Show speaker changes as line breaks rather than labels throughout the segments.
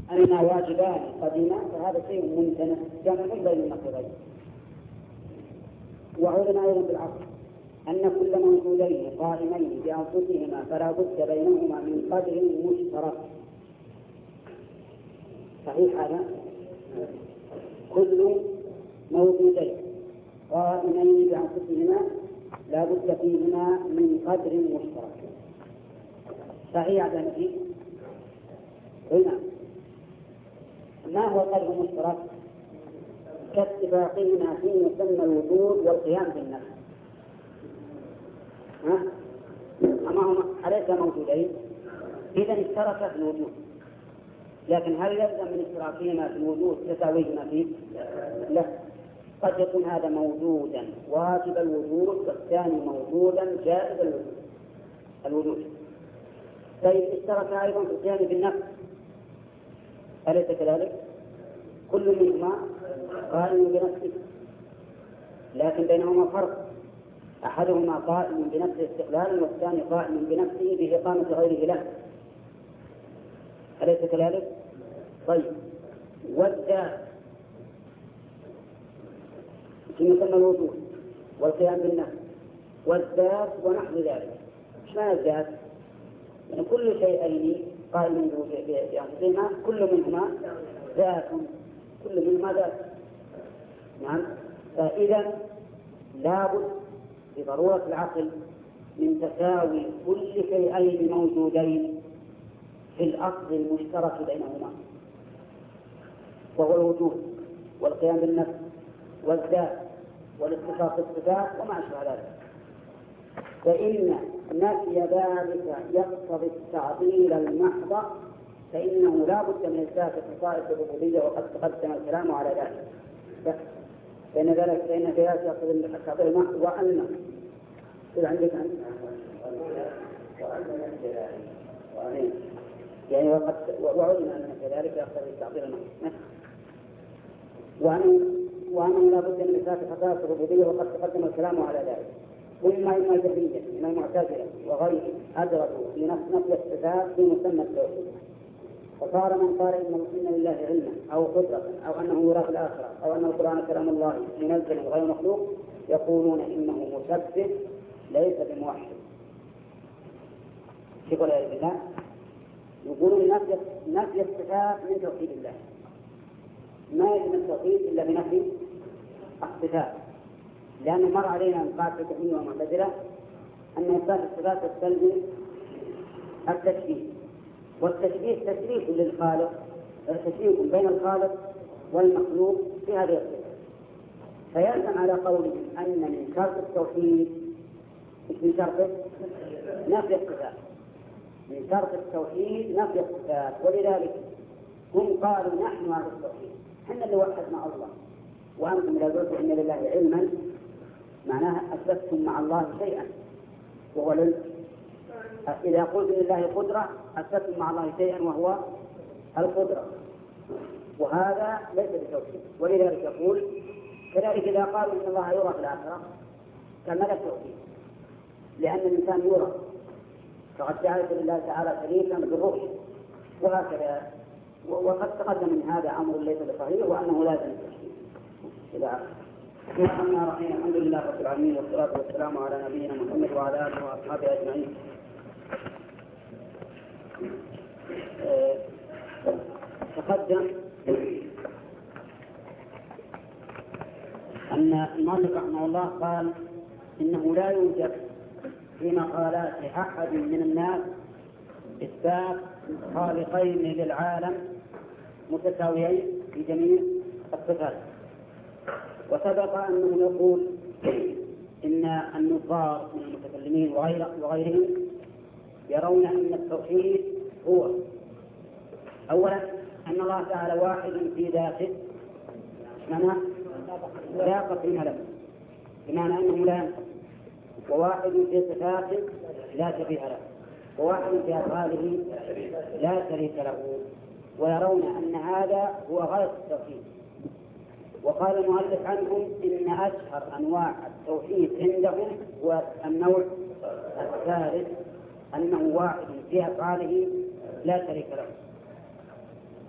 أننا واجبان قديما فهذا شيء ممتنع جمع بين النقيضين. وعلم أيضا بالعقل أن كل موجودين قائمين بأنفسهما فلا بد بينهما من قدر مشترك. صحيح هذا؟ كل موجودين قائمين بأنفسهما لا بد فيهما من قدر مشترك. صحيح هذا نفي؟ هنا ما هو القدر المشترك؟ كاتفاقهما في مسمى الوجود والقيام بالنفس. أما أليس موجودين؟ إذا اشتركا في الوجود، لكن هل يلزم من اشتراكهما في الوجود تساويهما فيه؟ لا، قد يكون هذا موجودا واجب الوجود والثاني موجودا جائز الوجود. طيب اشتركا أيضا في القيام بالنفس، أليس كذلك؟ كل منهما قائم بنفسه، لكن بينهما فرق، أحدهما قائم بنفسه استقلالا والثاني قائم بنفسه بإقامة غيره له، أليس كذلك؟ طيب والذات في مسمى الوجود والقيام بالنفس والذات ونحو ذلك. ايش معنى الذات؟ يعني كل شيئين قائم بأنفسهما كل منهما ذات، كل منهما ذات. نعم، فإذا لابد بضرورة العقل من تساوي كل شيئين موجودين في الأصل المشترك بينهما، وهو الوجود والقيام بالنفس والذات والاتصاف بالصفات وما أشبه ذلك. فإن نفي ذلك يقتضي التعطيل المحض، فإنه لا بد من إثبات خصائص الربوبية وقد تقدم الكلام على ذلك. فإن ذلك يقتضي التعطيل المحض. وأن إذا عندك يعني وعلم أن ذلك يقتضي التعطيل المحض، وأنه لا بد من إثبات خصائص الربوبية وقد تقدم الكلام على ذلك. وإما الجهمية من المعتزلة وغيرهم أدركوا في نفي الصفات في مسمى التوحيد، فصار من قال إن لله علما أو قدرة أو أنه يرى في الآخرة أو أن القرآن كلام الله منزل غير مخلوق يقولون إنه مثبت ليس بموحد. يقول يا الله يقولون نفي الصفات من توحيد الله، ما يتم التوحيد إلا بنفي الصفات، لأنه مر علينا من قاعدة الجهمية والمعتزلة أن إثبات الصفات يستلزم التشبيه، والتشبيه تشريك للخالق، تشريك بين الخالق والمخلوق في هذه الصفات. فيلزم على قولهم أن من شرط التوحيد من شرط نفي الصفات، من شرط التوحيد نفي الصفات. ولذلك هم قالوا نحن على التوحيد، احنا اللي وحدنا الله، وأنتم لا تقولوا إن لله علما، معناها أثبتتم مع الله شيئا وهو العلم. إذا قلت لله قدرة أثبتتم مع الله شيئا وهو القدرة، وهذا ليس بتوحيد. ولذلك يقول كذلك إذا قالوا إن الله يرى في الآخرة كمل التوحيد، لأن الإنسان يرى، فقد جعلت لله تعالى شريكا بالرؤية وهكذا. وقد تقدم من هذا أمر ليس بصحيح وأنه لازم التوحيد إلى آخره. الحمد لله رب العالمين والصلاة والسلام على نبينا محمد وعلى آله وأصحابه أجمعين. تقدم أن الناطق رحمه الله قال إنه لا يوجد في مقالات أحد من الناس إثبات خالقين للعالم متساويين في جميع الصفات. وسبق أنه يقول إن النصارى من المتكلمين وغيرهم يرون أن التوحيد هو أولا أن الله تعالى واحد في ذاته، معنى لا قسم له، بمعنى أنه لا ينقسم، وواحد في صفاته لا شبيه له، وواحد في أفعاله لا شريك له. ويرون أن هذا هو غاية التوحيد. وقال المؤلف عنهم إن أشهر أنواع التوحيد عندهم هو النوع الثالث، أنه واحد في أفعاله لا شريك له.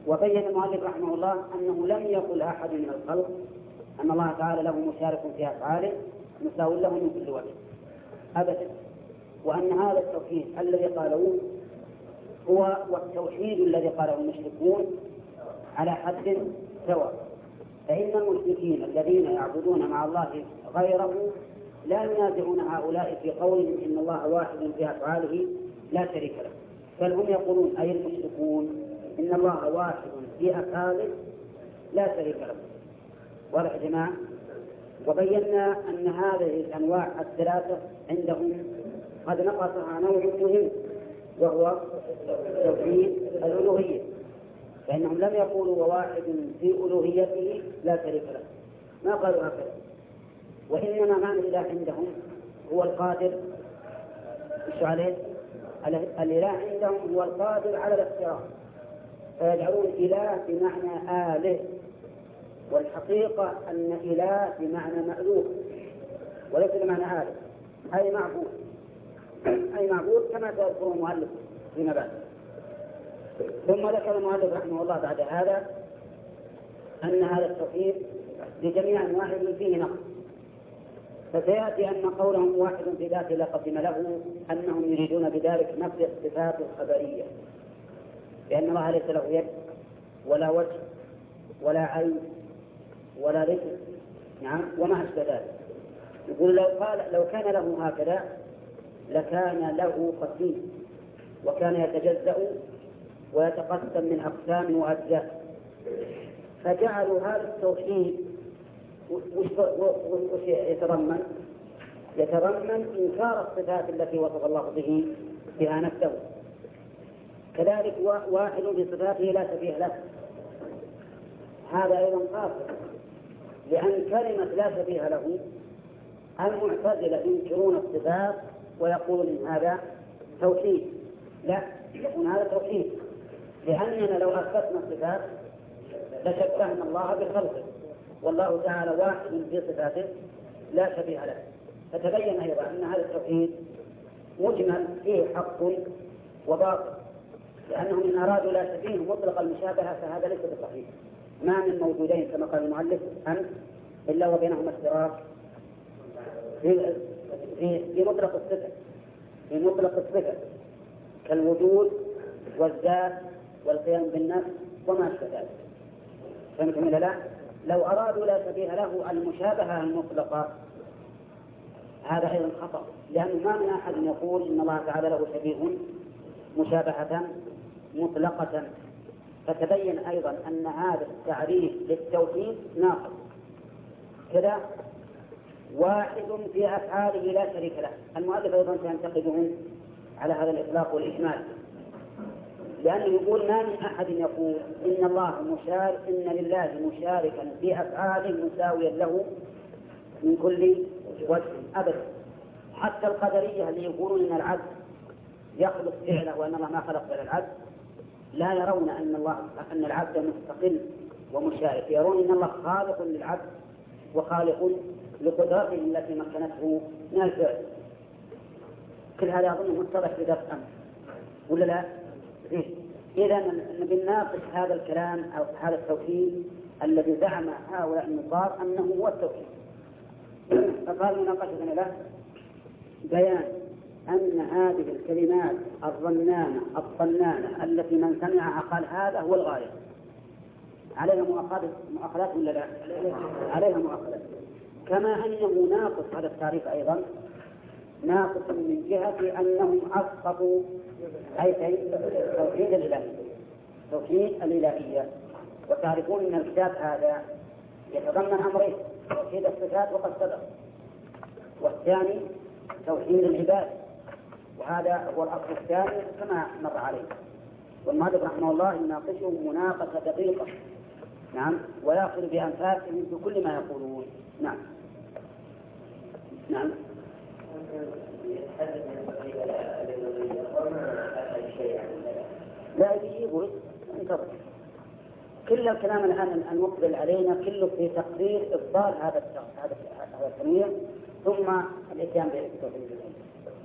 وبين المؤلف رحمه الله أنه لم يقل أحد من الخلق أن الله تعالى له مشارك في أفعاله مساو له من كل وجه أبدا، وأن هذا التوحيد الذي قالوه هو والتوحيد الذي قاله المشركون على حد سواء. فإن المشركين الذين يعبدون مع الله غيره لا ينازعون هؤلاء في قولهم إن الله واحد في أفعاله لا شريك له، بل هم يقولون أي المشركون إن الله واحد في أفعاله لا شريك له. واضح يا جماعة؟ وبينا أن هذه الأنواع الثلاثة عندهم قد نقصها نوع مهم وهو توحيد الألوهية، فإنهم لم يقولوا وواحد في ألوهيته لا شريك له، ما قالوا هكذا، وإنما معنى الإله عندهم هو القادر عليه. الإله عندهم هو القادر على الاختراع، فيجعلون إله بمعنى آله، والحقيقة أن إله بمعنى مألوف وليس بمعنى آله، أي معبود كما سيذكر المؤلف فيما بعد. ثم ذكر المؤلف رحمه الله بعد هذا أن هذا التوحيد بجميع أنواعه فيه نقص، فسيأتي أن قولهم واحد في ذاته لا قدم له أنهم يريدون بذلك نفي الصفات الخبرية، لأن الله ليس له يد ولا وجه ولا عين ولا رجل، نعم، وما أشبه ذلك. يقول لو كان له هكذا لكان له قسيم، وكان يتجزأ ويتقسم من أقسام وأجزاء، فجعلوا هذا التوحيد وش يتضمن إنكار الصفات التي وصف الله بها نفسه. كذلك واحد بصفاته لا شبيه له، هذا أيضا قاصر، لأن كلمة لا شبيه له المعتزلة ينكرون الصفات ويقولون إن هذا توحيد، لا يكون هذا توحيد، لأننا لو أثبتنا الصفات لشبهنا الله بخلقه، والله تعالى واحد في صفاته لا شبيه له. فتبين أيضا أن هذا التوحيد مجمل فيه حق وباطل، لأنهم إن أرادوا لا شبيه مطلق المشابهة فهذا ليس بصحيح. ما من موجودين كما قال المؤلف إلا وبينهما اشتراك في مطلق الصفة، كالوجود والذات والقيام بالنفس وما أشبه ذلك. فهمتم ولا لا؟ لو أرادوا لا شبيه له المشابهة المطلقة هذا أيضا خطأ، لأنه ما من أحد يقول إن الله تعالى له شبيه مشابهة مطلقة. فتبين أيضا أن هذا التعريف للتوحيد ناقص. كذا واحد في أفعاله لا شريك له، المؤلف أيضا سينتقدهم على هذا الإطلاق والإجمال، لأنه يقول ما من أحد يقول إن لله مشاركا في أفعاله مساويا له من كل وجه أبدا. حتى القدرية اللي يقولون إن العبد يخلق فعله وأن الله ما خلق فعل العبد لا يرون أن العبد مستقل ومشارك، يرون أن الله خالق للعبد وخالق لقدرته التي مكنته من الفعل. كل هذا أظنه متضح في درس أمس ولا لا؟ إذا بنناقش هذا الكلام أو هذا التوحيد الذي زعم هؤلاء النصارى أنه هو التوحيد. فقال مناقشة له بيان أن هذه الكلمات الرنانة الطنانة التي من سمعها قال هذا هو الغاية عليها مؤاخذات ولا لا؟ عليها مؤاخذات. كما أنه ناقص هذا التعريف أيضا ناقص من جهة أنهم أسقطوا توحيد الإلهية. وتعرفون أن الكتاب هذا يتضمن أمرين: توحيد الصفات وقد سبق، والثاني توحيد العباد، وهذا هو الأصل الثاني كما مر عليه. والمؤلف رحمه الله يناقشهم مناقشة دقيقة، نعم، ويأخذ بأنفاسهم في كل ما يقولون. نعم. لا يجيبه، انتظر. كل الكلام الآن المقبل علينا كله في تقرير إبطال هذا التنويع ثم الإتيان بالتوحيد.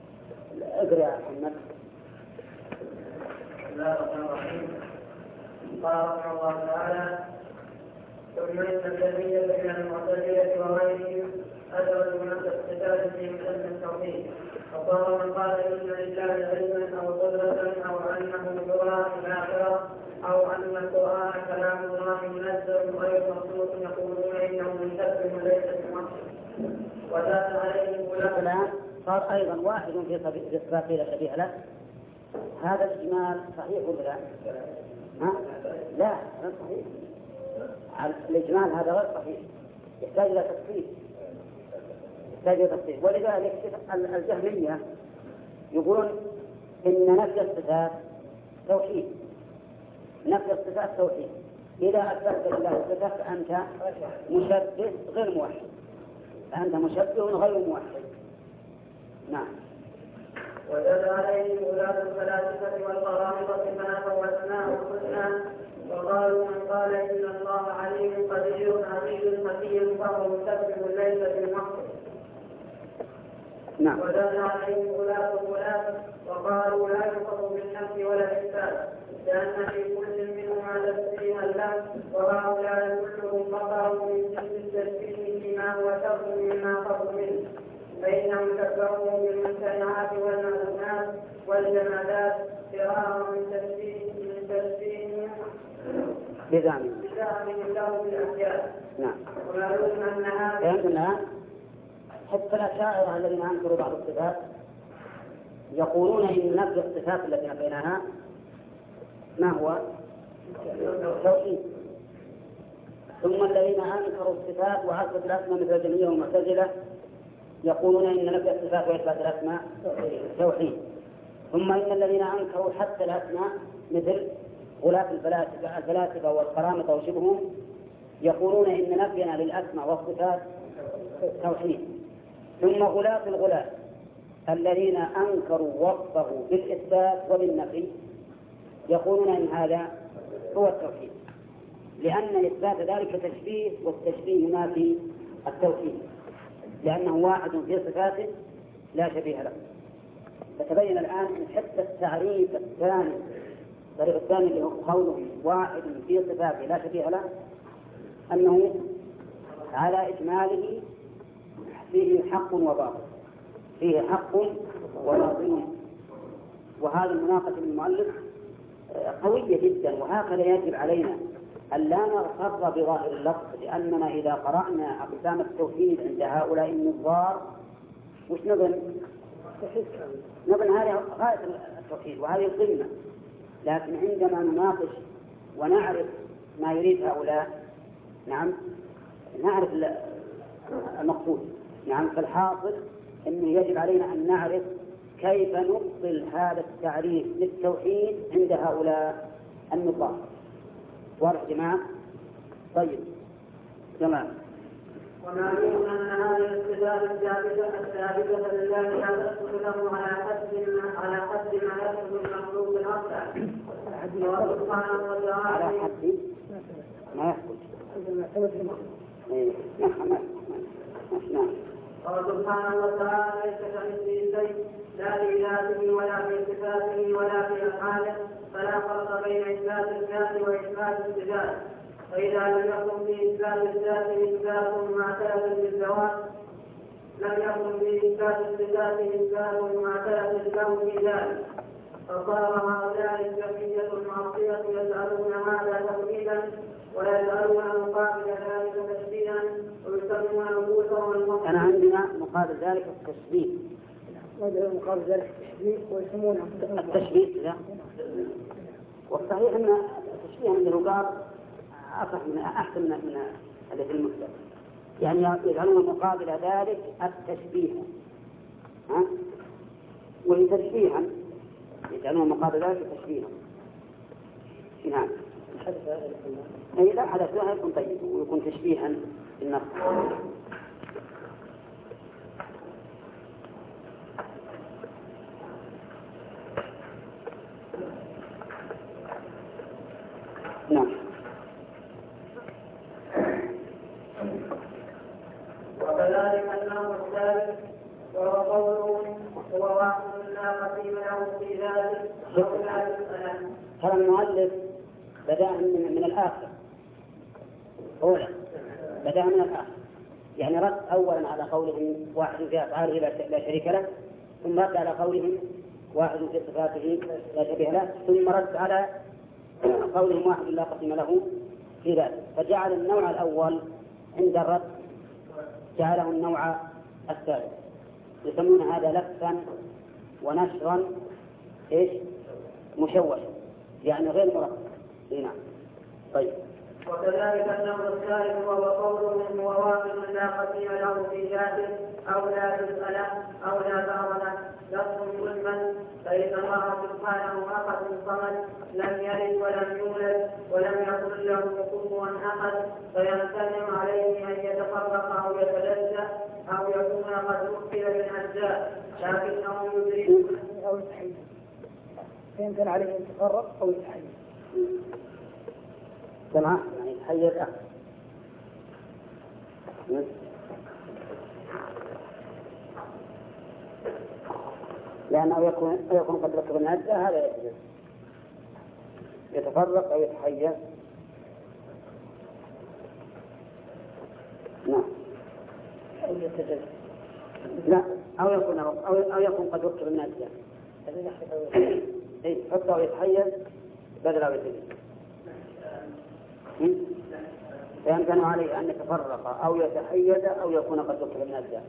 اقرأ يا محمد.
بسم الله الرحمن الرحيم. قال رحمه الله تعالى: ثم إن الجميع من المعتزلة وغيرهم أدركوا نفس الصفات في مسمى التوحيد، فصار من قال إن لله علما أو قدرة أو أنه يرى في الآخرة أو أن القرآن كلام الله منزل غير مخلوق يقولون إنه منتبه ليس بمخلوق. وزاد عليهم
الآن صار أيضا واحد في إثبات لا شبيه له. هذا الإجمال صحيح ولا لا؟ لا غير صحيح. الإجمال هذا غير صحيح، يحتاج إلى تفصيل. ولذلك الجهمية يقولون إن نفي الصفات توحيد. نفي الصفات توحيد. إذا أثبت لله الصفات فأنت مشبه غير موحد، فأنت مشبه غير موحد. نعم.
وزاد عليهم ولاة الفلاسفة والقرامطة ما وأسماء الحسنى، وقالوا من قال إن الله عليم قدير عزيز حكيم فهو مشبه ليس بالمحض.
نعم.
وزاد عليهم ولاة الغلاة وقالوا لا يفرق بالنفي ولا الإثبات، لأن في كل منهما تسليما له، وهؤلاء كلهم بقروا من جنس التشبيه فيما هو شر مما قروا منه، فإنهم كفروا بالممتنعات والمعلومات والجمادات فرارا من تشبيه
بزعمهم
له بالأشياء.
نعم.
ومعلوم أن هذا
حتى الأشاعرة الذين أنكروا بعض الصفات يقولون إن نفي الصفات التي نفيناها ما هو توحيد. ثم الذين أنكروا الصفات وعزت الأسماء مثل الجميع والمعتزلة يقولون إن نفي الصفات وإثبات الأسماء توحيد. ثم إن الذين أنكروا حتى الأسماء مثل غلاة الفلاسفة والقرامطة وشبههم يقولون إن نفينا للأسماء والصفات توحيد. ثم غلاة الذين أنكروا وصفه بالإثبات وبالنفي يقولون إن هذا هو التوحيد، لأن إثبات ذلك تشبيه، والتشبيه ينافي التوحيد، لأنه واحد في صفاته لا شبيه له. فتبين الآن أن حتى التعريف الثاني، الطريق الثاني اللي هو قوله واحد في صفاته لا شبيه له، أنه على إجماله فيه حق وباطل، فيه حق وباطل. وهذا المناقشة المؤلف قوية جدا، وهكذا يجب علينا أن لا نغتر بظاهر اللفظ، لأننا إذا قرأنا أقسام التوحيد عند هؤلاء النظار وش نظن هذه غاية التوحيد وهذه القمة، لكن عندما نناقش ونعرف ما يريد هؤلاء نعم نعرف المقصود. نعم. فالحاصل أنه يجب علينا أن نعرف كيف نبطل هذا التعريف للتوحيد عند هؤلاء النظار. واضح جماعة؟ طيب تمام.
ومعلوم أن هذه الصفات الثابتة لله لا تدخل له على حد ما يدخل المخلوق الأصلع. الله سبحانه وتعالى
على حد ما يدخل.
قال سبحانه وتعالى ليس كمثله شيء لا في ذاته ولا في صفاته ولا في أفعاله، فلا فرق بين إثبات الذات وإثبات الصفات. فإذا لم يكن في إثبات الذات إثبات معتاد بالزواج لم يكن في إثبات الصفات إثبات معتاد له في ذلك، فصار هؤلاء الجهمية المعصية يسألون هذا توحيدا ويسألون مقابل ذلك تشبيها ويسمون نفوسهم المحسنين.
أنا عندنا مقابل ذلك التشبيه.
مقابل ذلك التشبيه ويسمونه
التشبيه لا. والصحيح أن التشبيه عنده قال أصح من أحسن من الذي في المكتب، يعني يجعلون مقابل ذلك التشبيه وهي تشبيها، يجعلون مقابل ذلك تشبيها. نعم. أي لا حدث لا يكون طيب ويكون تشبيها بالنص. نعم.
وكذلك النوع الثالث وهو قوله هو واحد لا قسيم له في ذلك.
هذا المؤلف بدأ من الآخر أولا، بدأ من الآخر، يعني رد أولا على قولهم واحد في أفعاله لا شريك له، ثم رد على قولهم واحد في صفاته لا شبيه له، ثم رد على قولهم واحد لا قسم له في ذلك. فجعل النوع الأول عند الرد جعله النوع الثالث، يسمون هذا لفا ونشرا مشوشا، يعني غير مرتب. نعم. طيب.
وكذلك النوع الثالث وهو قولهم وواقع لا قسم له في ذاته أو لا جزء له أو لا بعض له لفظ مجمل، فإن الله سبحانه أحد صمد لم يلد ولم يولد ولم يكن له كفوا أحد، فيمتنع عليه أن يتفرق أو يتلذذ أو يكون قد أكل من أجزاء، لكنهم يدركون
أو يتحيز، فيمكن عليه أن يتفرق أو يتحيز.
سمع يعني يتحيز لأنه يكون قد ركب النجدة، هذا يجوز يتفرق أو يتحيز. نعم.
أو يتجلى.
لا، أو يكون قد ركب النجدة. إيه، حتى أو يتحيز بدل أو يتجلى. فيمكن عليه أن يتفرق أو يتحيز أو يكون قد ركب النجدة.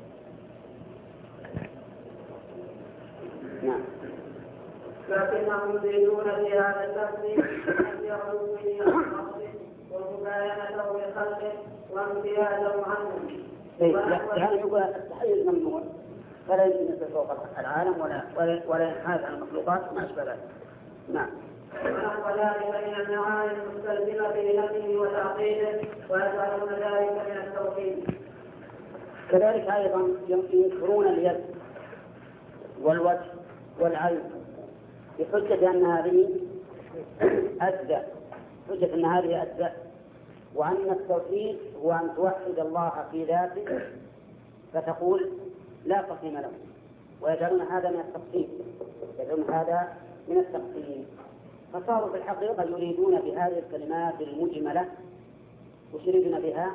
نعم.
لكنهم يريدون في هذا التفسير أن يروا به النص ومباينته لخلقه وامتيازه عنهم.
يعني يقول التحيز ممنوع، فلا يمكن يصير فوق العالم ولا ينحاز عن المخلوقات ما أشبه ذلك. نعم.
ونحو ذلك من المعاني المستلزمة لنفسه وتعقيده، ويجعلون ذلك من التوحيد.
كذلك أيضا ينكرون اليد والوجه والعين بحجة أن هذه أجزاء، حجة أن هذه أجزاء، وأن التوحيد هو أن توحد الله في ذاته فتقول لا قسم له، ويجعلون هذا من التقسيم، يجعلون هذا من التقسيم. فصاروا في الحقيقة يريدون بهذه الكلمات المجملة يريدون بها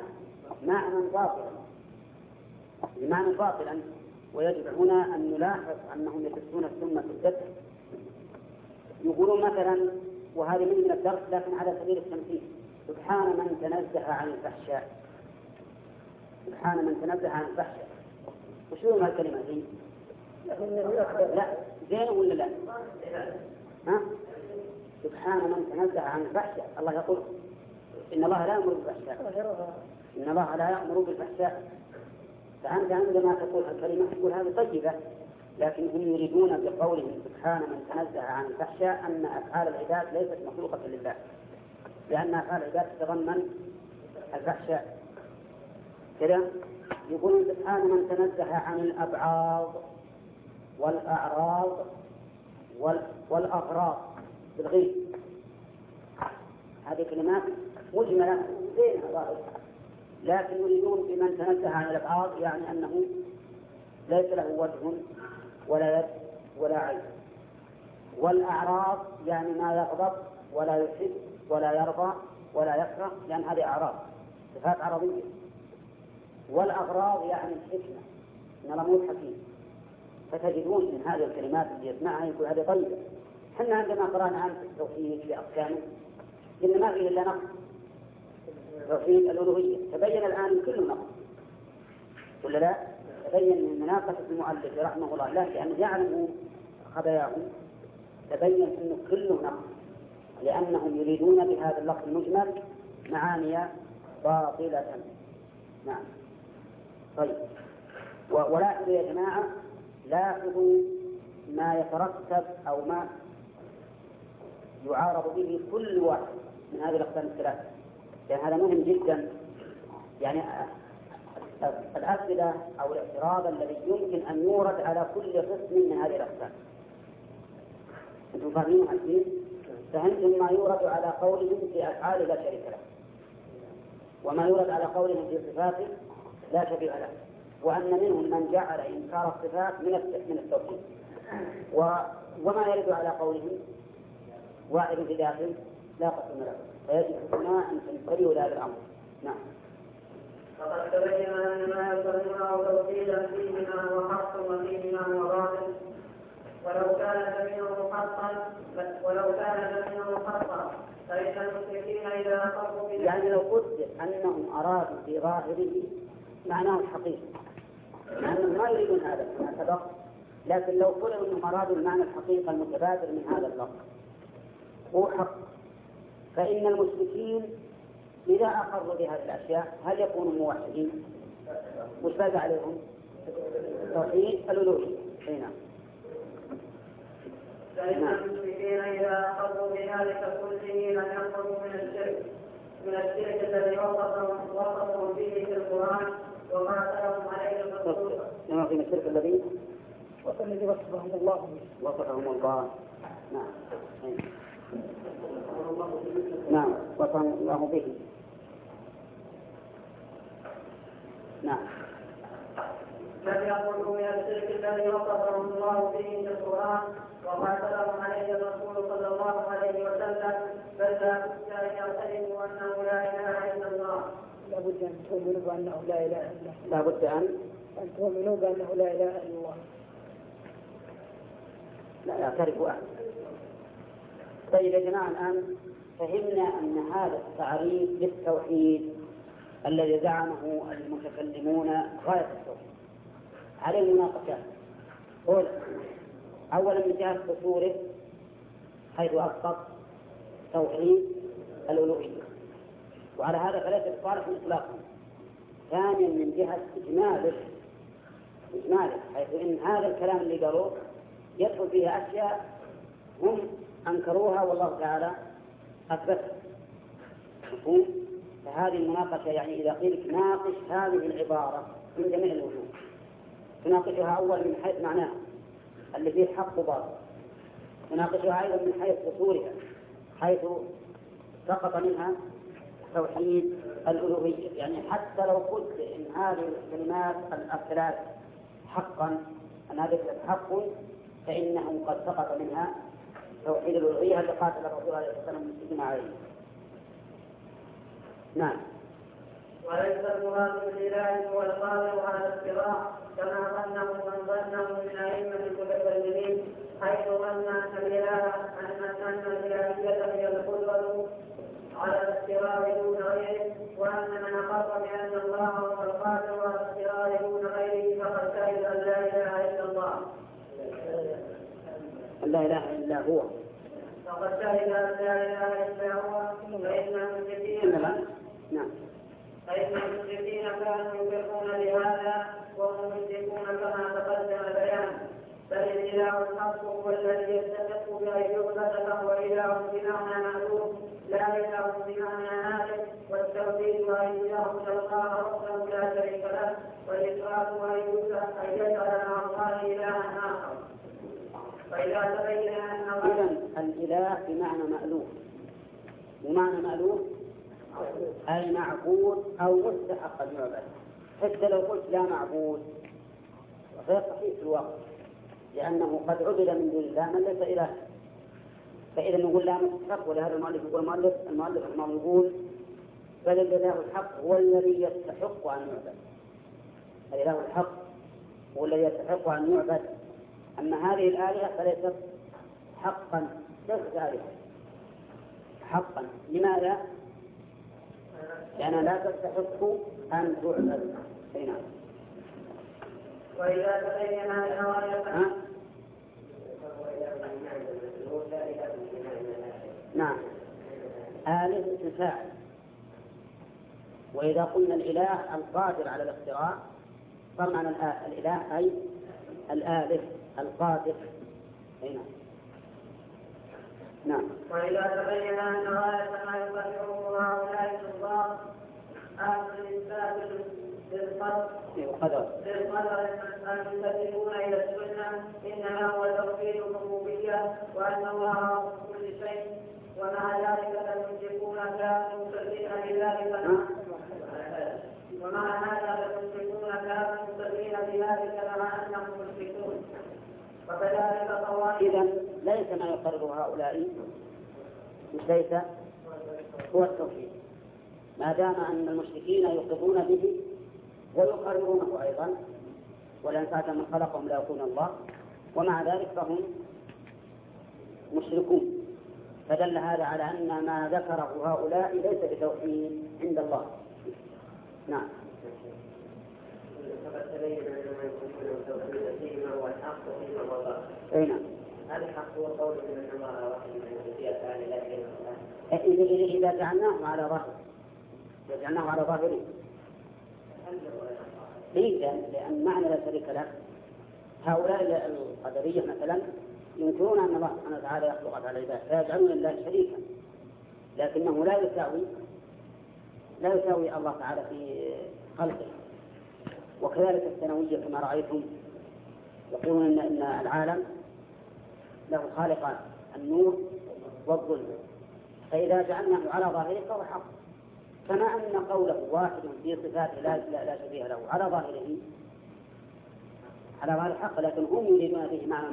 معنى باطلا، ويجب هنا أن نلاحظ أنهم يدرسون السنة في الدرس. يقولون مثلا، وهذه من الدرس لكن على سبيل التمثيل: سبحان من تنزه عن الفحشاء. سبحان من تنزه عن الفحشاء. وشو ما الكلمة دي؟ لا زين ولا لا؟ ها؟ سبحان من تنزه عن الفحشاء. الله يقول إن الله لا يأمر بالفحشاء، إن الله لا يأمر بالفحشاء. فأنت عندما تقول الكلمة تقول هذه طيبة، لكن هم يريدون بقولهم سبحان من تنزه عن الفحشاء أن أفعال العباد ليست مخلوقة لله، لأن أفعال العباد تتضمن الفحشاء. كذا يقولون سبحان من تنزه عن الأبعاض والأعراض والأغراض بالغيب. هذه كلمات مجملة زين ظاهرة، لكن يريدون بمن تنزه عن الأبعاض يعني أنه ليس له وجه ولا يد ولا عين. والأعراض يعني ما يغضب ولا يحب ولا يرضى ولا يكره، لأن هذه أعراض صفات عربية. والأغراض يعني الحكمة، إن الله مو حكيم. فتجدون من هذه الكلمات اللي يسمعها يقول هذه طيبة. حنا عندما قرأنا عن التوحيد بأقسامه إن ما فيه إلا نقص، توحيد الألوهية تبين الآن كله نقص ولا لا؟ تبين من مناقشة المؤلف رحمه الله لا، لأنه يعلم خباياهم، تبين أنه كله نقص، لأنهم يريدون بهذا اللفظ المجمل معاني باطلة. نعم. طيب، ولاحظوا يا جماعة، لاحظوا ما يترتب أو ما يعارض به كل واحد من هذه الأقسام الثلاثة، لأن هذا مهم جدا. يعني الأسئلة أو الاعتراض الذي يمكن أن يورد على كل قسم من هذه الأقسام. أنتم فاهمين حسين؟ فهمتم ما يورد على قولهم في أفعال لا شريك له، وما يورد على قولهم في صفاته لا شبيه له، وأن منهم من جعل إنكار الصفات من التوحيد، وما يرد على قولهم واحد في ذاته لا قسم له، فيجب هنا أن تنتبهوا لهذا الأمر. نعم.
فقد تبين أن ما يقررها توحيدا فيهما هو حق وفيهما هو باطل، ولو كان زمينه حقا فإن المشركين إذا أقروا
يعني لو قلت أنهم أرادوا في ظاهره معناه الحقيقي، لأنهم ما يريدون هذا كما سبق، لكن لو قلوا أنهم أرادوا المعنى الحقيقي المتبادر من هذا اللفظ هو حق، فإن المشركين إذا أقروا بهذه الأشياء هل يكونوا موحدين؟ وش بقى عليهم؟ توحيد الألوهية. نعم.
فإن المشركين إذا أقروا بذلك كله لم يخرجوا من الشرك الذي وصفهم به في القرآن وقاتلهم عليه الرسول.
لما في الشرك الذي
وصفهم الله به.
وصفهم الله. نعم. نعم وصفهم الله به. نعم.
لم يخرجوا من الشرك الذي وصفهم الله به في القرآن وقاتلهم عليه الرسول صلى الله عليه وسلم، بل لا بد أن يعترفوا أنه لا إله إلا الله.
لا بد أن تؤمنوا بأنه لا إله إلا الله.
لا بد أن
تؤمنوا بأنه لا إله إلا الله.
لا يعترفوا أحد. طيب يا جماعة الآن فهمنا أن هذا التعريف للتوحيد الذي زعمه المتكلمون غاية التوحيد عليه المناقشات. أولا من جهة أصوله حيث أسقط توحيد الألوهية، وعلى هذا فليس بصالح إطلاقا. ثانيا من جهة إجماله حيث إن هذا الكلام اللي قالوه يدخل فيه أشياء هم أنكروها والله تعالى أثبتها. فهذه المناقشة يعني إذا قيل ناقش هذه العبارة من جميع الوجوه، تناقشها أول من حيث معناها اللي فيه حق وباطل، تناقشها أيضا من حيث أصولها حيث سقط منها توحيد الألوهية. يعني حتى لو قلت إن هذه الكلمات الثلاث حقا أن هذه حق فإنه قد سقط منها توحيد الألوهية التي قاتل الرسول عليه الصلاة والسلام المسلمين عليه. نعم.
وليس المراد بالإله هو القادر على الصراط كما ظنه من ظنه من أئمة المتكلمين، حيث ظن أن الإلهية هي القدرة على الصراط دون غيره، وأن من أقر بأن الله هو القادر على الصراط دون غيره فقد شهد أن لا إله إلا الله.
لا إله إلا هو.
فقد شهد أن لا إله إلا هو. فإن المشركين كانوا يقرون بهذا وهم مشركون كما تقدم بيانه. بل الإله الحق هو الذي يستحق بأن يعبد فهو إله بمعنى معلوم لا إله بمعنى هالك، والتوحيد أن يعبد الله ربه لا شريك له، والإشراك أن يجعل مع الله إلها آخر. فإذا تبين أن
إذن الإله بمعنى مألوف، ومعنى مألوف أي معبود أو مستحق المعبد. حتى لو قلت لا معبود غير صحيح في الواقع، لأنه قد عبد من دون الله من ليس إله. فإذا نقول لا مستحق، ولهذا المؤلف يقول المؤلف يقول بل الإله الحق هو الذي يستحق أن يعبد. الإله الحق هو الذي يستحق أن يعبد، أما هذه الآلهة فليست حقا، ليست آلهة حقا. لماذا؟ لأنها لا تستحق أن تعبد. نعم.
وإذا تبين الآية
نعم آلهة الفاعل. وإذا قلنا الإله القادر على الاختراع صار معنى الإله أي الآلة القادر. نعم. نعم.
وإذا تبين أن غاية ما يقدره هؤلاء الكفار أهل الإثبات للقدر المنتسبون إلى السنة إنما هو توحيد الربوبية وأن الله رب كل شيء، ومع ذلك لم يشركون كانوا مسلمين بذلك ومع هذا فالمشركون كانوا مسلمين بذلك مع أنهم مشركون. وكذلك
إذن ليس ما يقرر هؤلاء، ليس هو التوحيد، ما دام أن المشركين يقرون به ويقررونه أيضا، ولن فات من خلقهم لا يكون الله، ومع ذلك فهم مشركون. فدل هذا على أن ما ذكره هؤلاء ليس بتوحيد عند الله. نعم.
فقد تبين أن ما يكون التوحيد فيما هو الحق وفيما هو الباطل.
أي نعم.
هذا الحق هو قول من الله واحد من في أفعال لا إله إلا الله.
إذا جعلناه على ظاهر، إذا جعلناه على ظاهره، لأن معنى لا شريك له. هؤلاء القدرية مثلا ينكرون أن الله سبحانه وتعالى يخلق على العباد فيجعلون الله شريكا، لكنه لا يساوي الله تعالى في خلقه. وكذلك الثانوية كما رأيتم يقولون إن العالم له خالقان، النور والظلم، فإذا جعلناه على ظاهره فهو حق، كما أن قوله واحد في صفاته لا شبيه له على ظاهره على ظاهر الحق، لكن هم يريدون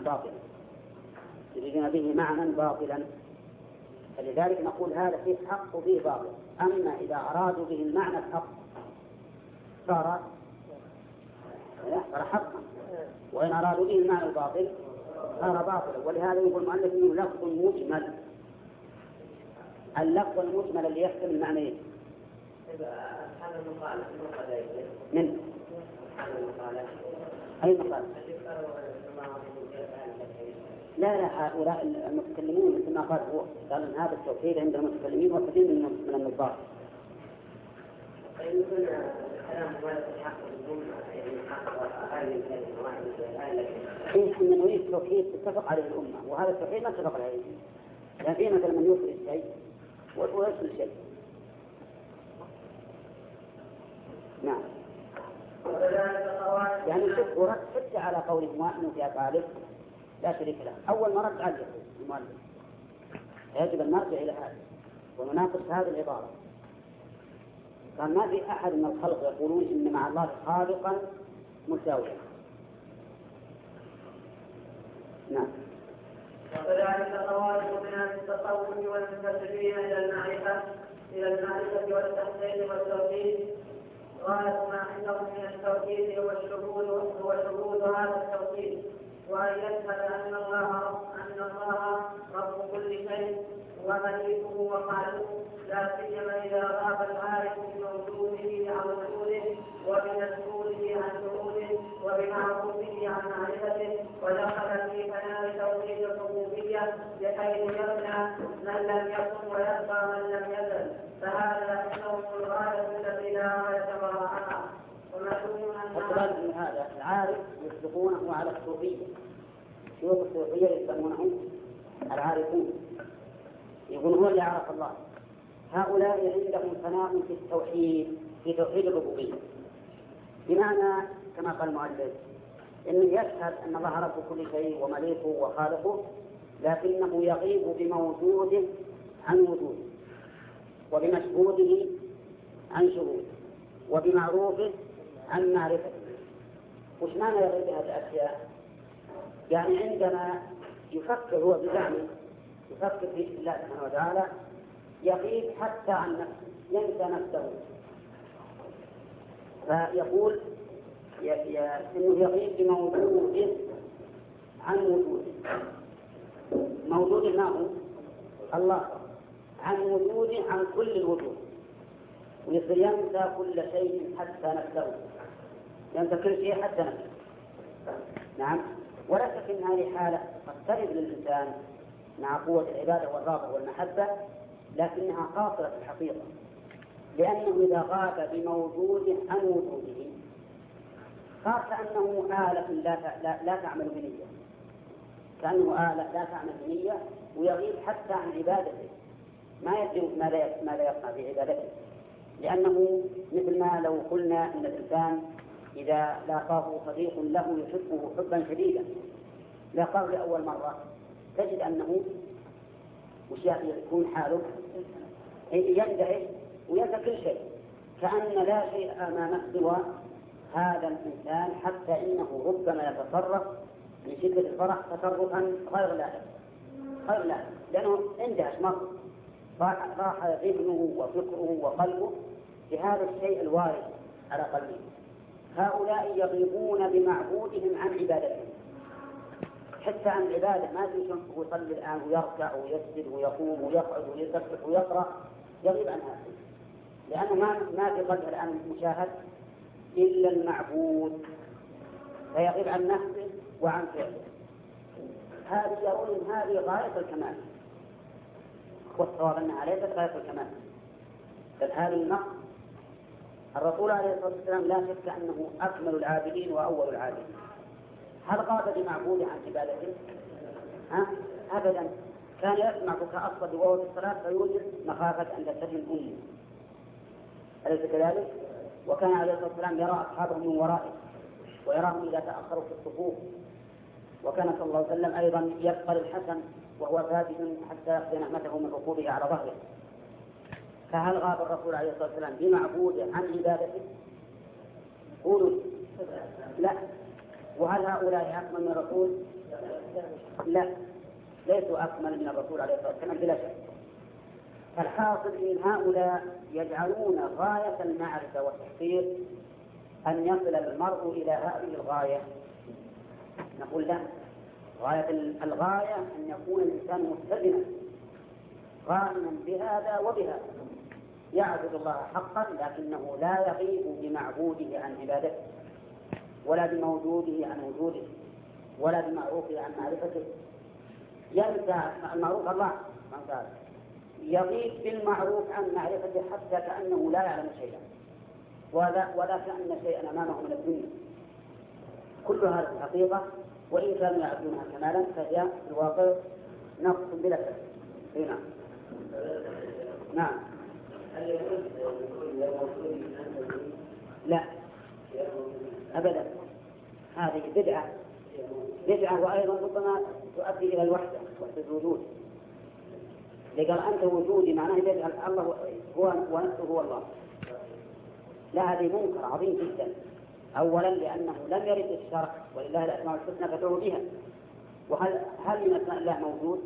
به معنى باطلا، فلذلك نقول هذا فيه حق وفيه باطل. أما إذا أرادوا به المعنى الحق صار حقا، وإن أرادوا به المعنى الباطل صار باطلا. ولهذا يقول المؤلف إنه لفظ مجمل، اللفظ المجمل اللي يحتمل المعنيين.
هذا المقالة
من أي مقالة؟ لا هؤلاء المتكلمون مثل ما قال هو قال ان هذا التوحيد عند المتكلمين وكثير من النظار. إن نريد التوحيد تتفق عليه الأمة، وهذا التوحيد ما اتفق عليه، يعني في مثلا من يفرد شيء ويصل شيء. نعم. يعني شوف ورد حتى على قوله مؤمن في أفعاله لا شريك له، أول ما رد عليه المؤلف يجب أن نرجع إلى هذا ونناقش هذه العبارة. قال ما في أحد من الخلق يقولون إن مع الله خالقا مساويا. نعم.
وكذلك طوائف من التصوف والمنتسبين إلى المعرفة والتحقيق والتوحيد، غاية ما عندهم من التوحيد هو شهود هذا التوحيد، وأن يشهد أن الله رب كل شيء ومليكه وخالقه، لا سيما إذا غاب العارف بموجوده عن وجوده وبمشهوده عن شهوده وبمعروفه عن معرفته، ودخل في بيان توحيد الربوبية بحيث يبنى من لم يكن ويبقى من لم يزل، فهذا عندهم الغاية التي لا غاية وراءها.
وكذلك من هذا العارف يطلقونه على الصوفية، شيوخ الصوفية يسمونه العارفون، يقول هو اللي عرف الله. هؤلاء عندهم فناء في التوحيد، في توحيد الربوبية، بمعنى كما قال المؤلف إنه يشهد أن الله رب كل شيء ومليكه وخالقه، لكنه يغيب بموجوده عن وجوده وبمشهوده عن شهوده وبمعروفه عن معرفته. وش معنى يغيب هذه الأشياء؟ يعني عندما يفكر هو بزعمه، يفكر في الله سبحانه وتعالى، يغيب حتى عن نفسه، ينسى نفسه، فيقول إنه يغيب بموجوده عن وجوده. موجوده ما هو؟ الله، عن وجوده عن كل الوجود، ويصير ينسى كل شيء حتى نفسه، ينسى كل شيء حتى نفسه. نعم. ولا شك أن هذه حالة قد ترد للإنسان مع قوة العبادة والرغبة والمحبة، لكنها قاصرة في الحقيقة، لأنه إذا غاب بموجوده عن وجوده صار كأنه آلة لا تعمل بنية، كأنه آلة لا تعمل بنية، ويغيب حتى عن عبادته، ما يدري ماذا يصنع بعبادته، لأنه مثل ما لو قلنا أن الإنسان إذا لاقاه صديق له يحبه حبا شديدا، لاقاه لأول مرة تجد أنه يكون حاله يندهش وينسى كل شيء، كأن لا شيء أمامه سوى هذا الإنسان، حتى إنه ربما يتصرف من شدة الفرح تصرفا غير لائق، لأنه اندهش مرة راح ذهنه وفكره وقلبه بهذا الشيء الوارد على قلبه. هؤلاء يغيبون بمعبودهم عن عبادتهم، حتى عن العبادة ما تشوفه يصلي الآن ويركع ويسجد ويقوم ويقعد ويسبح ويقرأ، يغيب عن هذا، لأنه ما في قلبه الآن مشاهد إلا المعبود، فيغيب عن نفسه وعن فعله. هذه يرون هذه غاية الكمال، والصواب أنها ليست غاية الكمال، بل هذه النقص. الرسول عليه الصلاة والسلام لا شك أنه أكمل العابدين وأول العابدين. هل غاب بمعبوده عن عبادته؟ أبدا. كان يسمع بكاء الصبي وهو في الصلاة فيوجد مخافة أن تستهم أمه، أليس كذلك؟ وكان عليه الصلاة والسلام يرى أصحابه من ورائه ويراهم إذا تأخروا في الصفوف. وكان صلى الله عليه وسلم أيضا يبقى الحسن وهو ساجد حتى يأخذ نعمته من ركوبه على ظهره. فهل غاب الرسول عليه الصلاة والسلام بمعبوده عن عبادته؟ قولوا لا. وهل هؤلاء أكمل من الرسول؟ لا، ليسوا أكمل من الرسول عليه الصلاة والسلام بلا شك. الحاصل إن هؤلاء يجعلون غاية المعرفة والتحقيق أن يصل المرء إلى هذه الغاية. نقول لا، غاية الغاية أن يكون الإنسان متزنا قائما بهذا وبهذا، يعبد الله حقا لكنه لا يغيب بمعبوده عن عبادته، ولا بموجوده عن وجوده، ولا بمعروفه عن معرفته. ينسى المعروف الله سبحانه وتعالى، يغيب بالمعروف عن معرفته حتى كأنه لا يعلم شيئا، ولا كأن شيئا أمامه من الدنيا. كل هذه الحقيقة وإن كانوا يعبدونها كمالا فهي في الواقع نقص بلا شك. هنا نعم. لا أبدا، هذه بدعة وأيضا ربما تؤدي إلى الوحدة الوجود. لقال أنت وجودي معناه يجعل الله هو ونفسه هو الله. لا، هذه منكر عظيم جدا. أولا لأنه لم يرد الشرع ولله الأسماء الحسنى فادعوا بها. هل من أسماء الله موجود؟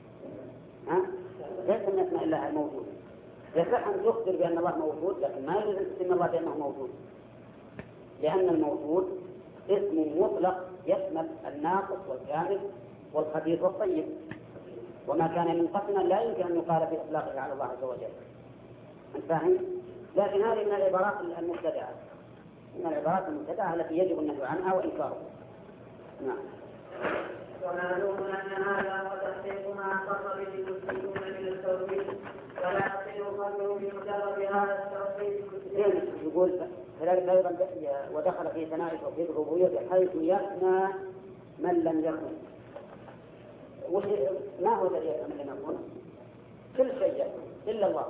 ليس من أسماء الله الموجود. يصح أن تخبر بأن الله موجود، لكن ما يجوز أن تسمي الله بأنه موجود، لأن الموجود اسم مطلق يشمل الناقص والكامل والخبيث والطيب، وما كان منقسما لا يمكن أن يقال بإطلاقه على الله عز وجل. أنت فاهم؟ لكن هذه من العبارات المبتدعة، من العبارات المبتدعة التي يجب النهي عنها وإنكارها. نعم.
ومعلوم أن هذا وتحقيق ما أقر به المسلمون من التوحيد، ولا يصل قلبه بمجرد هذا التوحيد.
يقول كذلك أيضا ودخل في ثناء توحيد الربوبية حيث يفنى من لم يكن. ما هو الذي يفنى من لم يكن؟ كل شيء إلا الله.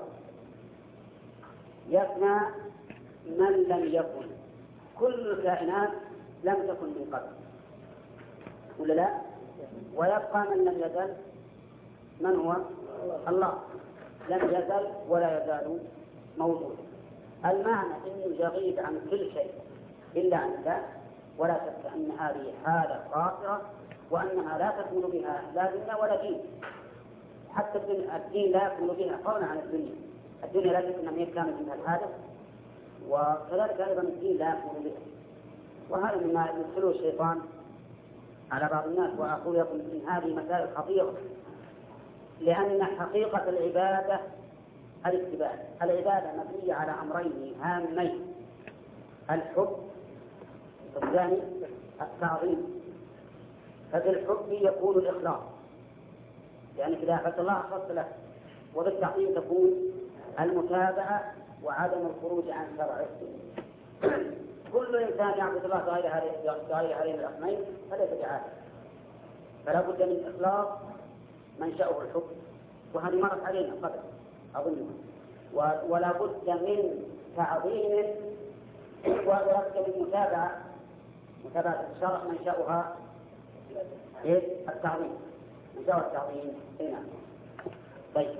يفنى من لم يكن، كل الكائنات لم تكن من قبل ولا لا؟ ويبقى من لم يزل، من هو؟ الله لم يزل ولا يزال موجود. المعنى أنه يغيب عن كل شيء إلا عن الله، ولا شك أن هذه حالة قاصرة وأنها لا تكون بها لا دنيا ولا دين. حتى الدين لا يكون بها قولا عن الدنيا. الدنيا لا تكون من كانت منها الحادث، وكذلك أيضا الدين لا يكون بها. وهذا مما يدخله الشيطان على بعض الناس. وأقول لكم إن هذه مسائل خطيرة، لأن حقيقة العبادة الاتباع. العبادة مبنية على أمرين هامين: الحب والثاني التعظيم. فبالحب يكون الإخلاص، يعني إذا أحببت الله أخلصت له، وبالتعظيم تكون المتابعة وعدم الخروج عن شرعه. كل إنسان يعبد الله بغير هذين الأمرين فليس بعابد. فلا بد من إخلاص منشأه الحب، وهذه مرت علينا قبل أظن. ولا بد من تعظيم، ولا بد من متابعة الشرع منشأها التعظيم، منشأ التعظيم. هنا طيب